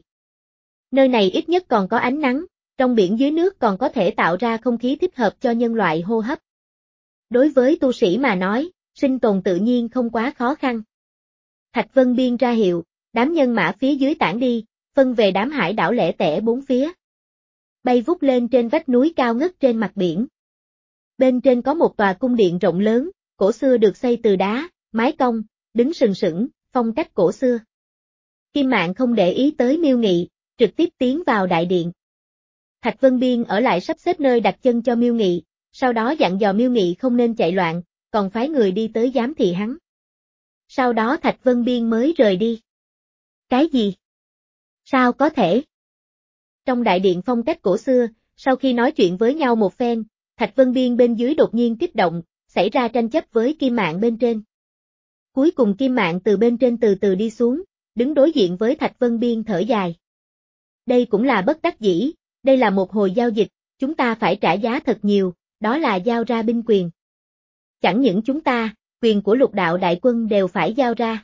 Nơi này ít nhất còn có ánh nắng, trong biển dưới nước còn có thể tạo ra không khí thích hợp cho nhân loại hô hấp. Đối với tu sĩ mà nói, sinh tồn tự nhiên không quá khó khăn. Thạch Vân Biên ra hiệu, đám nhân mã phía dưới tản đi, phân về đám hải đảo lẻ tẻ bốn phía. Bay vút lên trên vách núi cao ngất trên mặt biển. Bên trên có một tòa cung điện rộng lớn, cổ xưa được xây từ đá, mái cong, đứng sừng sững, phong cách cổ xưa. Kim Mạn không để ý tới Miêu Nghị, trực tiếp tiến vào đại điện. Thạch Vân Biên ở lại sắp xếp nơi đặt chân cho Miêu Nghị, sau đó dặn dò Miêu Nghị không nên chạy loạn, còn phái người đi tới giám thị hắn. Sau đó Thạch Vân Biên mới rời đi. Cái gì? Sao có thể? Trong đại điện phong cách cổ xưa, sau khi nói chuyện với nhau một phen, Thạch Vân Biên bên dưới đột nhiên kích động, xảy ra tranh chấp với Kim Mạn bên trên. Cuối cùng Kim Mạn từ bên trên từ từ đi xuống, đứng đối diện với Thạch Vân Biên thở dài. Đây cũng là bất đắc dĩ, đây là một hồi giao dịch, chúng ta phải trả giá thật nhiều, đó là giao ra binh quyền. Chẳng những chúng ta, quyền của lục đạo đại quân đều phải giao ra.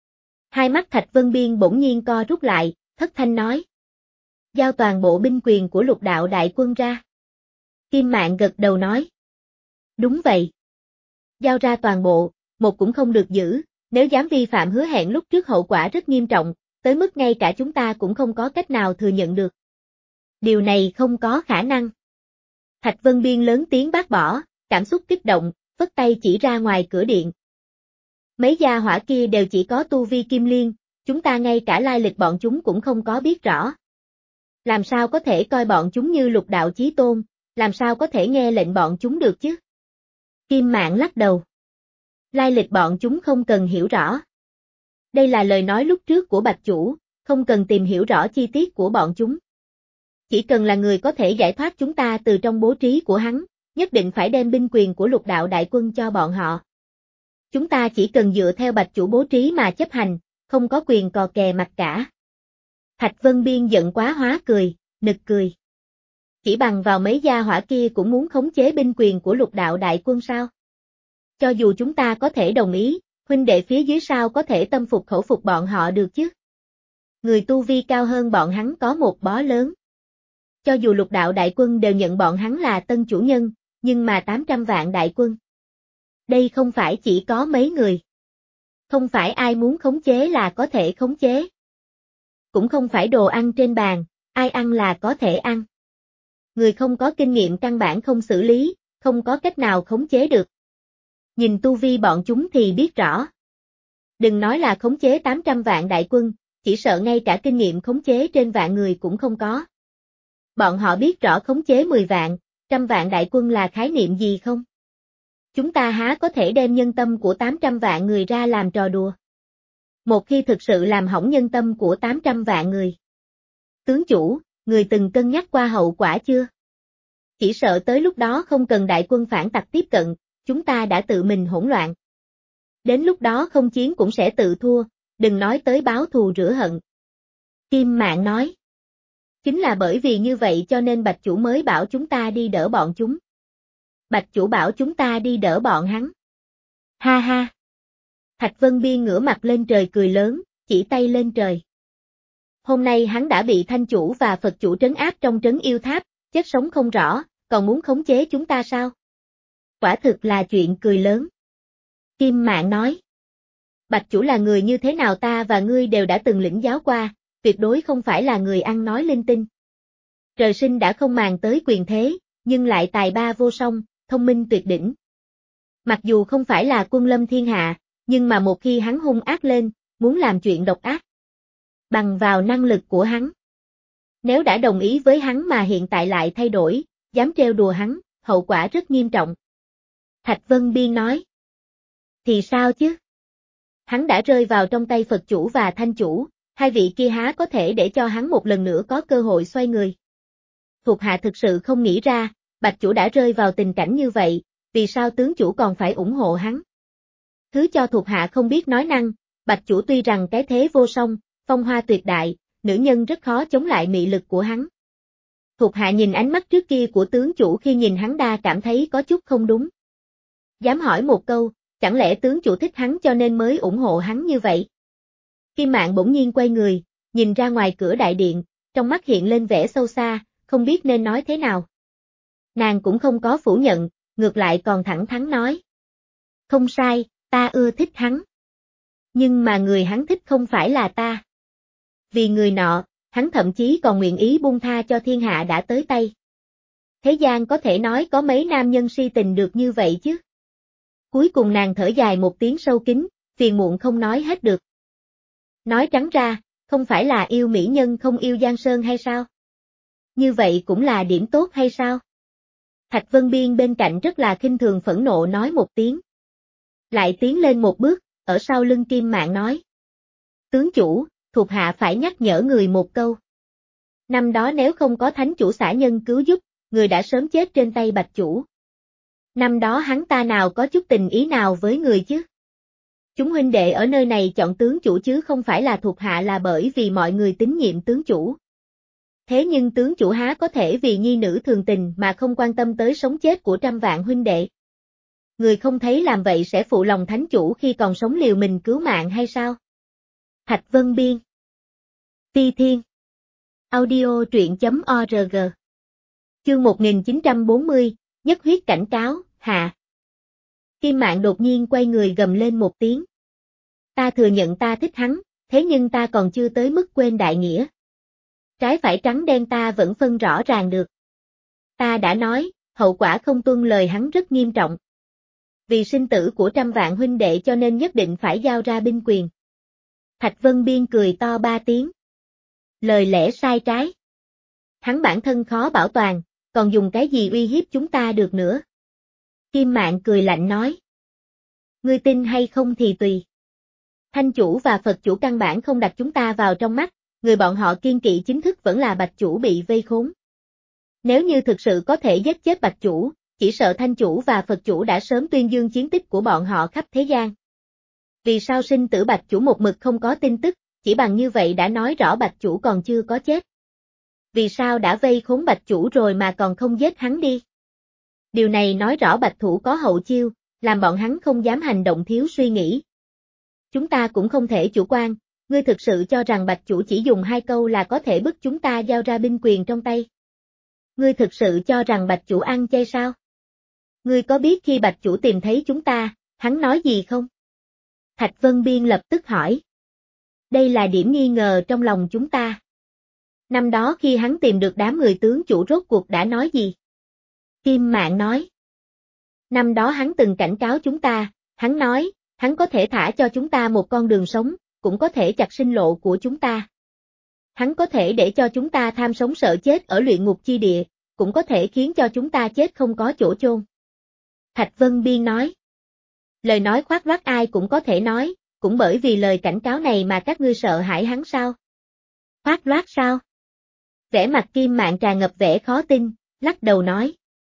Hai mắt Thạch Vân Biên bỗng nhiên co rút lại, thất thanh nói. Giao toàn bộ binh quyền của lục đạo đại quân ra. Kim Mạn gật đầu nói. Đúng vậy. Giao ra toàn bộ, một cũng không được giữ, nếu dám vi phạm hứa hẹn lúc trước hậu quả rất nghiêm trọng, tới mức ngay cả chúng ta cũng không có cách nào thừa nhận được. Điều này không có khả năng. Thạch Vân Biên lớn tiếng bác bỏ, cảm xúc kích động, vất tay chỉ ra ngoài cửa điện. Mấy gia hỏa kia đều chỉ có tu vi kim liên, chúng ta ngay cả lai lịch bọn chúng cũng không có biết rõ. Làm sao có thể coi bọn chúng như lục đạo chí tôn, làm sao có thể nghe lệnh bọn chúng được chứ? Kim Mạn lắc đầu. Lai lịch bọn chúng không cần hiểu rõ. Đây là lời nói lúc trước của Bạch Chủ, không cần tìm hiểu rõ chi tiết của bọn chúng. Chỉ cần là người có thể giải thoát chúng ta từ trong bố trí của hắn, nhất định phải đem binh quyền của lục đạo đại quân cho bọn họ. Chúng ta chỉ cần dựa theo Bạch Chủ bố trí mà chấp hành, không có quyền cò kè mặt cả. Thạch Vân Biên giận quá hóa cười, nực cười. Chỉ bằng vào mấy gia hỏa kia cũng muốn khống chế binh quyền của lục đạo đại quân sao? Cho dù chúng ta có thể đồng ý, huynh đệ phía dưới sao có thể tâm phục khẩu phục bọn họ được chứ? Người tu vi cao hơn bọn hắn có một bó lớn. Cho dù lục đạo đại quân đều nhận bọn hắn là tân chủ nhân, nhưng mà tám trăm vạn đại quân. Đây không phải chỉ có mấy người. Không phải ai muốn khống chế là có thể khống chế. Cũng không phải đồ ăn trên bàn, ai ăn là có thể ăn. Người không có kinh nghiệm căn bản không xử lý, không có cách nào khống chế được. Nhìn tu vi bọn chúng thì biết rõ. Đừng nói là khống chế tám trăm vạn đại quân, chỉ sợ ngay cả kinh nghiệm khống chế trên vạn người cũng không có. Bọn họ biết rõ khống chế mười vạn, trăm vạn đại quân là khái niệm gì không? Chúng ta há có thể đem nhân tâm của tám trăm vạn người ra làm trò đùa. Một khi thực sự làm hỏng nhân tâm của tám trăm vạn người. Tướng chủ, người từng cân nhắc qua hậu quả chưa? Chỉ sợ tới lúc đó không cần đại quân phản tặc tiếp cận, chúng ta đã tự mình hỗn loạn. Đến lúc đó không chiến cũng sẽ tự thua, đừng nói tới báo thù rửa hận. Kim Mạn nói. Chính là bởi vì như vậy cho nên Bạch Chủ mới bảo chúng ta đi đỡ bọn chúng. Bạch Chủ bảo chúng ta đi đỡ bọn hắn. Ha ha. Thạch Vân Biên ngửa mặt lên trời cười lớn, chỉ tay lên trời. Hôm nay hắn đã bị Thanh Chủ và Phật Chủ trấn áp trong trấn yêu tháp, chết sống không rõ, còn muốn khống chế chúng ta sao? Quả thực là chuyện cười lớn. Kim Mạn nói. Bạch Chủ là người như thế nào ta và ngươi đều đã từng lĩnh giáo qua, tuyệt đối không phải là người ăn nói linh tinh. Trời sinh đã không màng tới quyền thế, nhưng lại tài ba vô song, thông minh tuyệt đỉnh. Mặc dù không phải là quân lâm thiên hạ, nhưng mà một khi hắn hung ác lên, muốn làm chuyện độc ác, bằng vào năng lực của hắn. Nếu đã đồng ý với hắn mà hiện tại lại thay đổi, dám trêu đùa hắn, hậu quả rất nghiêm trọng. Thạch Vân Biên nói. Thì sao chứ? Hắn đã rơi vào trong tay Phật Chủ và Thanh Chủ, hai vị kia há có thể để cho hắn một lần nữa có cơ hội xoay người. Thuộc hạ thực sự không nghĩ ra, Bạch Chủ đã rơi vào tình cảnh như vậy, vì sao tướng chủ còn phải ủng hộ hắn? Thứ cho thuộc hạ không biết nói năng, Bạch Chủ tuy rằng cái thế vô song, phong hoa tuyệt đại, nữ nhân rất khó chống lại mị lực của hắn. Thuộc hạ nhìn ánh mắt trước kia của tướng chủ khi nhìn hắn đa cảm thấy có chút không đúng. Dám hỏi một câu, chẳng lẽ tướng chủ thích hắn cho nên mới ủng hộ hắn như vậy? Kim Mạn bỗng nhiên quay người, nhìn ra ngoài cửa đại điện, trong mắt hiện lên vẻ sâu xa, không biết nên nói thế nào. Nàng cũng không có phủ nhận, ngược lại còn thẳng thắn nói. Không sai, ta ưa thích hắn. Nhưng mà người hắn thích không phải là ta. Vì người nọ, hắn thậm chí còn nguyện ý buông tha cho thiên hạ đã tới tay. Thế gian có thể nói có mấy nam nhân si tình được như vậy chứ. Cuối cùng nàng thở dài một tiếng sâu kín, phiền muộn không nói hết được. Nói trắng ra, không phải là yêu mỹ nhân không yêu Giang Sơn hay sao? Như vậy cũng là điểm tốt hay sao? Thạch Vân Biên bên cạnh rất là khinh thường phẫn nộ nói một tiếng. Lại tiến lên một bước, ở sau lưng Kim Mạn nói. Tướng chủ, thuộc hạ phải nhắc nhở người một câu. Năm đó nếu không có thánh chủ xả nhân cứu giúp, người đã sớm chết trên tay Bạch Chủ. Năm đó hắn ta nào có chút tình ý nào với người chứ? Chúng huynh đệ ở nơi này chọn tướng chủ chứ không phải là thuộc hạ là bởi vì mọi người tín nhiệm tướng chủ. Thế nhưng tướng chủ há có thể vì nhi nữ thường tình mà không quan tâm tới sống chết của trăm vạn huynh đệ. Người không thấy làm vậy sẽ phụ lòng thánh chủ khi còn sống liều mình cứu mạng hay sao? Thạch Vân Biên. Ti Thiên. Audio truyện chấm org. Chương một nghìn chín trăm bốn mươi, nhất huyết cảnh cáo, hạ. Kim Mạn đột nhiên quay người gầm lên một tiếng. Ta thừa nhận ta thích hắn, thế nhưng ta còn chưa tới mức quên đại nghĩa. Trái phải trắng đen ta vẫn phân rõ ràng được. Ta đã nói, hậu quả không tuân lời hắn rất nghiêm trọng. Vì sinh tử của trăm vạn huynh đệ cho nên nhất định phải giao ra binh quyền. Thạch Vân Biên cười to ba tiếng. Lời lẽ sai trái. Hắn bản thân khó bảo toàn, còn dùng cái gì uy hiếp chúng ta được nữa. Kim Mạn cười lạnh nói. Ngươi tin hay không thì tùy. Thanh chủ và Phật chủ căn bản không đặt chúng ta vào trong mắt, người bọn họ kiên kỵ chính thức vẫn là Bạch Chủ bị vây khốn. Nếu như thực sự có thể giết chết Bạch Chủ, chỉ sợ Thanh chủ và Phật chủ đã sớm tuyên dương chiến tích của bọn họ khắp thế gian. Vì sao sinh tử Bạch Chủ một mực không có tin tức, chỉ bằng như vậy đã nói rõ Bạch Chủ còn chưa có chết. Vì sao đã vây khốn Bạch Chủ rồi mà còn không giết hắn đi? Điều này nói rõ Bạch Thủ có hậu chiêu, làm bọn hắn không dám hành động thiếu suy nghĩ. Chúng ta cũng không thể chủ quan, ngươi thực sự cho rằng Bạch Chủ chỉ dùng hai câu là có thể bức chúng ta giao ra binh quyền trong tay. Ngươi thực sự cho rằng Bạch Chủ ăn chay sao? Ngươi có biết khi Bạch Chủ tìm thấy chúng ta, hắn nói gì không? Thạch Vân Biên lập tức hỏi. Đây là điểm nghi ngờ trong lòng chúng ta. Năm đó khi hắn tìm được đám người tướng chủ rốt cuộc đã nói gì? Kim Mạn nói. Năm đó hắn từng cảnh cáo chúng ta, hắn nói, hắn có thể thả cho chúng ta một con đường sống, cũng có thể chặt sinh lộ của chúng ta. Hắn có thể để cho chúng ta tham sống sợ chết ở luyện ngục chi địa, cũng có thể khiến cho chúng ta chết không có chỗ chôn. Thạch Vân Biên nói. Lời nói khoác lác ai cũng có thể nói, cũng bởi vì lời cảnh cáo này mà các ngươi sợ hãi hắn sao? Khoác lác sao? Vẻ mặt Kim Mạn tràn ngập vẻ khó tin, lắc đầu nói.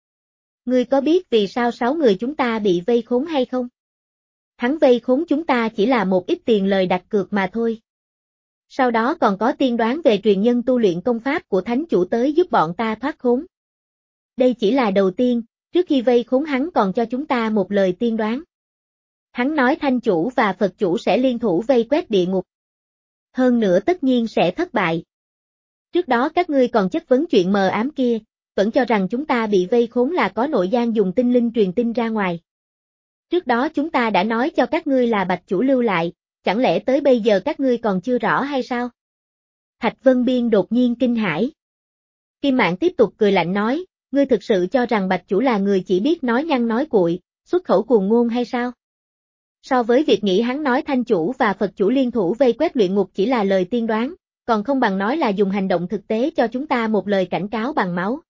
Ngươi có biết vì sao sáu người chúng ta bị vây khốn hay không? Hắn vây khốn chúng ta chỉ là một ít tiền lời đặt cược mà thôi. Sau đó còn có tiên đoán về truyền nhân tu luyện công pháp của thánh chủ tới giúp bọn ta thoát khốn. Đây chỉ là đầu tiên, trước khi vây khốn hắn còn cho chúng ta một lời tiên đoán. Hắn nói thánh chủ và Phật chủ sẽ liên thủ vây quét địa ngục. Hơn nữa tất nhiên sẽ thất bại. Trước đó các ngươi còn chất vấn chuyện mờ ám kia, vẫn cho rằng chúng ta bị vây khốn là có nội gian dùng tinh linh truyền tin ra ngoài. Trước đó chúng ta đã nói cho các ngươi là Bạch chủ lưu lại, chẳng lẽ tới bây giờ các ngươi còn chưa rõ hay sao? Thạch Vân Biên đột nhiên kinh hãi. Kim Mạn tiếp tục cười lạnh nói, ngươi thực sự cho rằng Bạch chủ là người chỉ biết nói nhăng nói cuội, xuất khẩu cuồng ngôn hay sao? So với việc nghĩ hắn nói Thanh chủ và Phật chủ liên thủ vây quét luyện ngục chỉ là lời tiên đoán, còn không bằng nói là dùng hành động thực tế cho chúng ta một lời cảnh cáo bằng máu.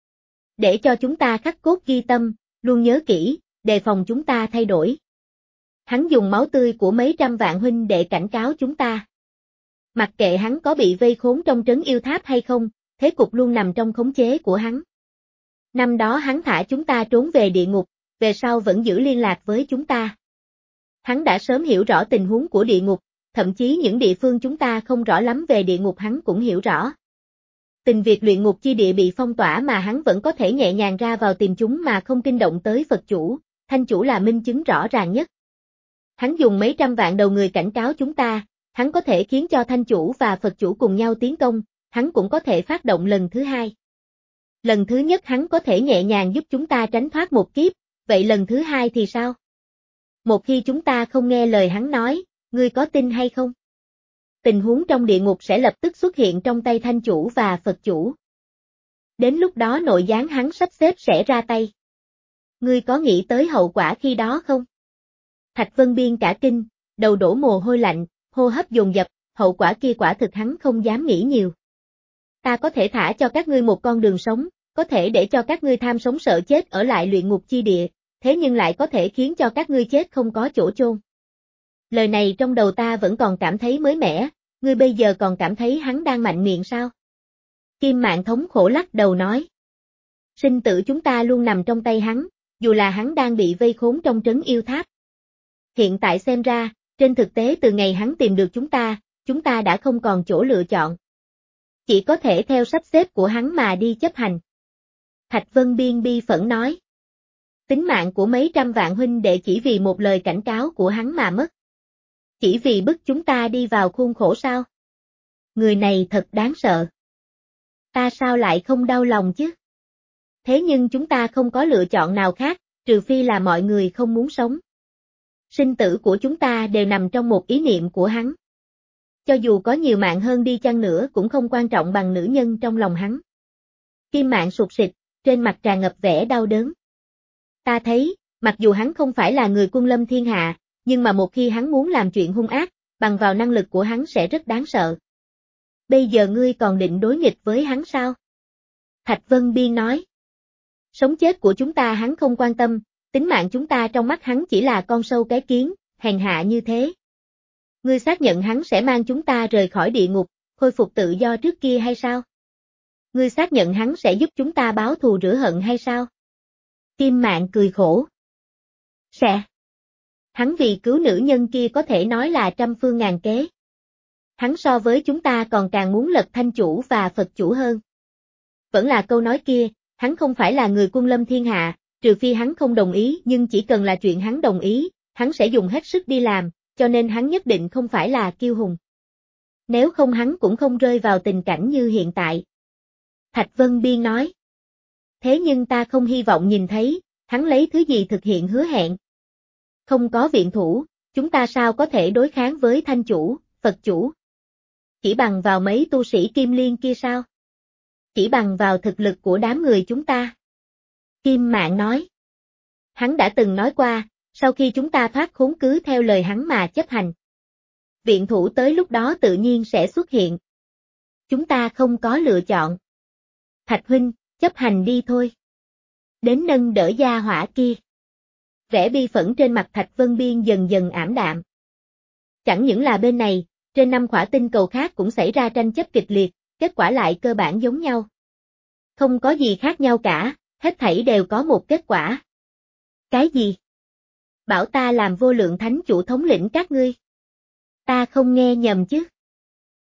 Để cho chúng ta khắc cốt ghi tâm, luôn nhớ kỹ, đề phòng chúng ta thay đổi. Hắn dùng máu tươi của mấy trăm vạn huynh để cảnh cáo chúng ta. Mặc kệ hắn có bị vây khốn trong trấn yêu tháp hay không, thế cục luôn nằm trong khống chế của hắn. Năm đó hắn thả chúng ta trốn về địa ngục, về sau vẫn giữ liên lạc với chúng ta. Hắn đã sớm hiểu rõ tình huống của địa ngục, thậm chí những địa phương chúng ta không rõ lắm về địa ngục hắn cũng hiểu rõ. Tình việc luyện ngục chi địa bị phong tỏa mà hắn vẫn có thể nhẹ nhàng ra vào tìm chúng mà không kinh động tới Phật chủ, Thanh chủ là minh chứng rõ ràng nhất. Hắn dùng mấy trăm vạn đầu người cảnh cáo chúng ta, hắn có thể khiến cho Thanh chủ và Phật chủ cùng nhau tiến công, hắn cũng có thể phát động lần thứ hai. Lần thứ nhất hắn có thể nhẹ nhàng giúp chúng ta tránh thoát một kiếp, vậy lần thứ hai thì sao? Một khi chúng ta không nghe lời hắn nói, ngươi có tin hay không? Tình huống trong địa ngục sẽ lập tức xuất hiện trong tay Thanh chủ và Phật chủ. Đến lúc đó nội gián hắn sắp xếp sẽ ra tay. Ngươi có nghĩ tới hậu quả khi đó không? Thạch Vân Biên cả kinh, đầu đổ mồ hôi lạnh, hô hấp dồn dập, hậu quả kia quả thực hắn không dám nghĩ nhiều. Ta có thể thả cho các ngươi một con đường sống, có thể để cho các ngươi tham sống sợ chết ở lại luyện ngục chi địa, thế nhưng lại có thể khiến cho các ngươi chết không có chỗ chôn. Lời này trong đầu ta vẫn còn cảm thấy mới mẻ, ngươi bây giờ còn cảm thấy hắn đang mạnh miệng sao? Kim Mạn thống khổ lắc đầu nói. Sinh tử chúng ta luôn nằm trong tay hắn, dù là hắn đang bị vây khốn trong trấn yêu tháp. Hiện tại xem ra, trên thực tế từ ngày hắn tìm được chúng ta, chúng ta đã không còn chỗ lựa chọn. Chỉ có thể theo sắp xếp của hắn mà đi chấp hành. Thạch Vân Biên bi phẫn nói. Tính mạng của mấy trăm vạn huynh đệ chỉ vì một lời cảnh cáo của hắn mà mất. Chỉ vì bức chúng ta đi vào khuôn khổ sao? Người này thật đáng sợ. Ta sao lại không đau lòng chứ? Thế nhưng chúng ta không có lựa chọn nào khác, trừ phi là mọi người không muốn sống. Sinh tử của chúng ta đều nằm trong một ý niệm của hắn. Cho dù có nhiều mạng hơn đi chăng nữa cũng không quan trọng bằng nữ nhân trong lòng hắn. Kim Mạn sụt sịt, trên mặt tràn ngập vẻ đau đớn. Ta thấy, mặc dù hắn không phải là người quân lâm thiên hạ, nhưng mà một khi hắn muốn làm chuyện hung ác, bằng vào năng lực của hắn sẽ rất đáng sợ. Bây giờ ngươi còn định đối nghịch với hắn sao? Thạch Vân Biên nói. Sống chết của chúng ta hắn không quan tâm, tính mạng chúng ta trong mắt hắn chỉ là con sâu cái kiến, hèn hạ như thế. Ngươi xác nhận hắn sẽ mang chúng ta rời khỏi địa ngục, khôi phục tự do trước kia hay sao? Ngươi xác nhận hắn sẽ giúp chúng ta báo thù rửa hận hay sao? Kim Mạn cười khổ. Sẽ. Hắn vì cứu nữ nhân kia có thể nói là trăm phương ngàn kế. Hắn so với chúng ta còn càng muốn lật Thanh chủ và Phật chủ hơn. Vẫn là câu nói kia, hắn không phải là người quân lâm thiên hạ, trừ phi hắn không đồng ý, nhưng chỉ cần là chuyện hắn đồng ý, hắn sẽ dùng hết sức đi làm, cho nên hắn nhất định không phải là kiêu hùng. Nếu không hắn cũng không rơi vào tình cảnh như hiện tại. Thạch Vân Biên nói. Thế nhưng ta không hy vọng nhìn thấy, hắn lấy thứ gì thực hiện hứa hẹn. Không có viện thủ, chúng ta sao có thể đối kháng với Thanh chủ, Phật chủ? Chỉ bằng vào mấy tu sĩ Kim Liên kia sao? Chỉ bằng vào thực lực của đám người chúng ta. Kim Mạn nói. Hắn đã từng nói qua, sau khi chúng ta thoát khốn cứ theo lời hắn mà chấp hành. Viện thủ tới lúc đó tự nhiên sẽ xuất hiện. Chúng ta không có lựa chọn. Thạch huynh, chấp hành đi thôi. Đến nâng đỡ gia hỏa kia. Vẻ bi phẫn trên mặt Thạch Vân Biên dần dần ảm đạm. Chẳng những là bên này, trên năm khỏa tinh cầu khác cũng xảy ra tranh chấp kịch liệt, kết quả lại cơ bản giống nhau. Không có gì khác nhau cả, hết thảy đều có một kết quả. Cái gì? Bảo ta làm vô lượng thánh chủ thống lĩnh các ngươi. Ta không nghe nhầm chứ?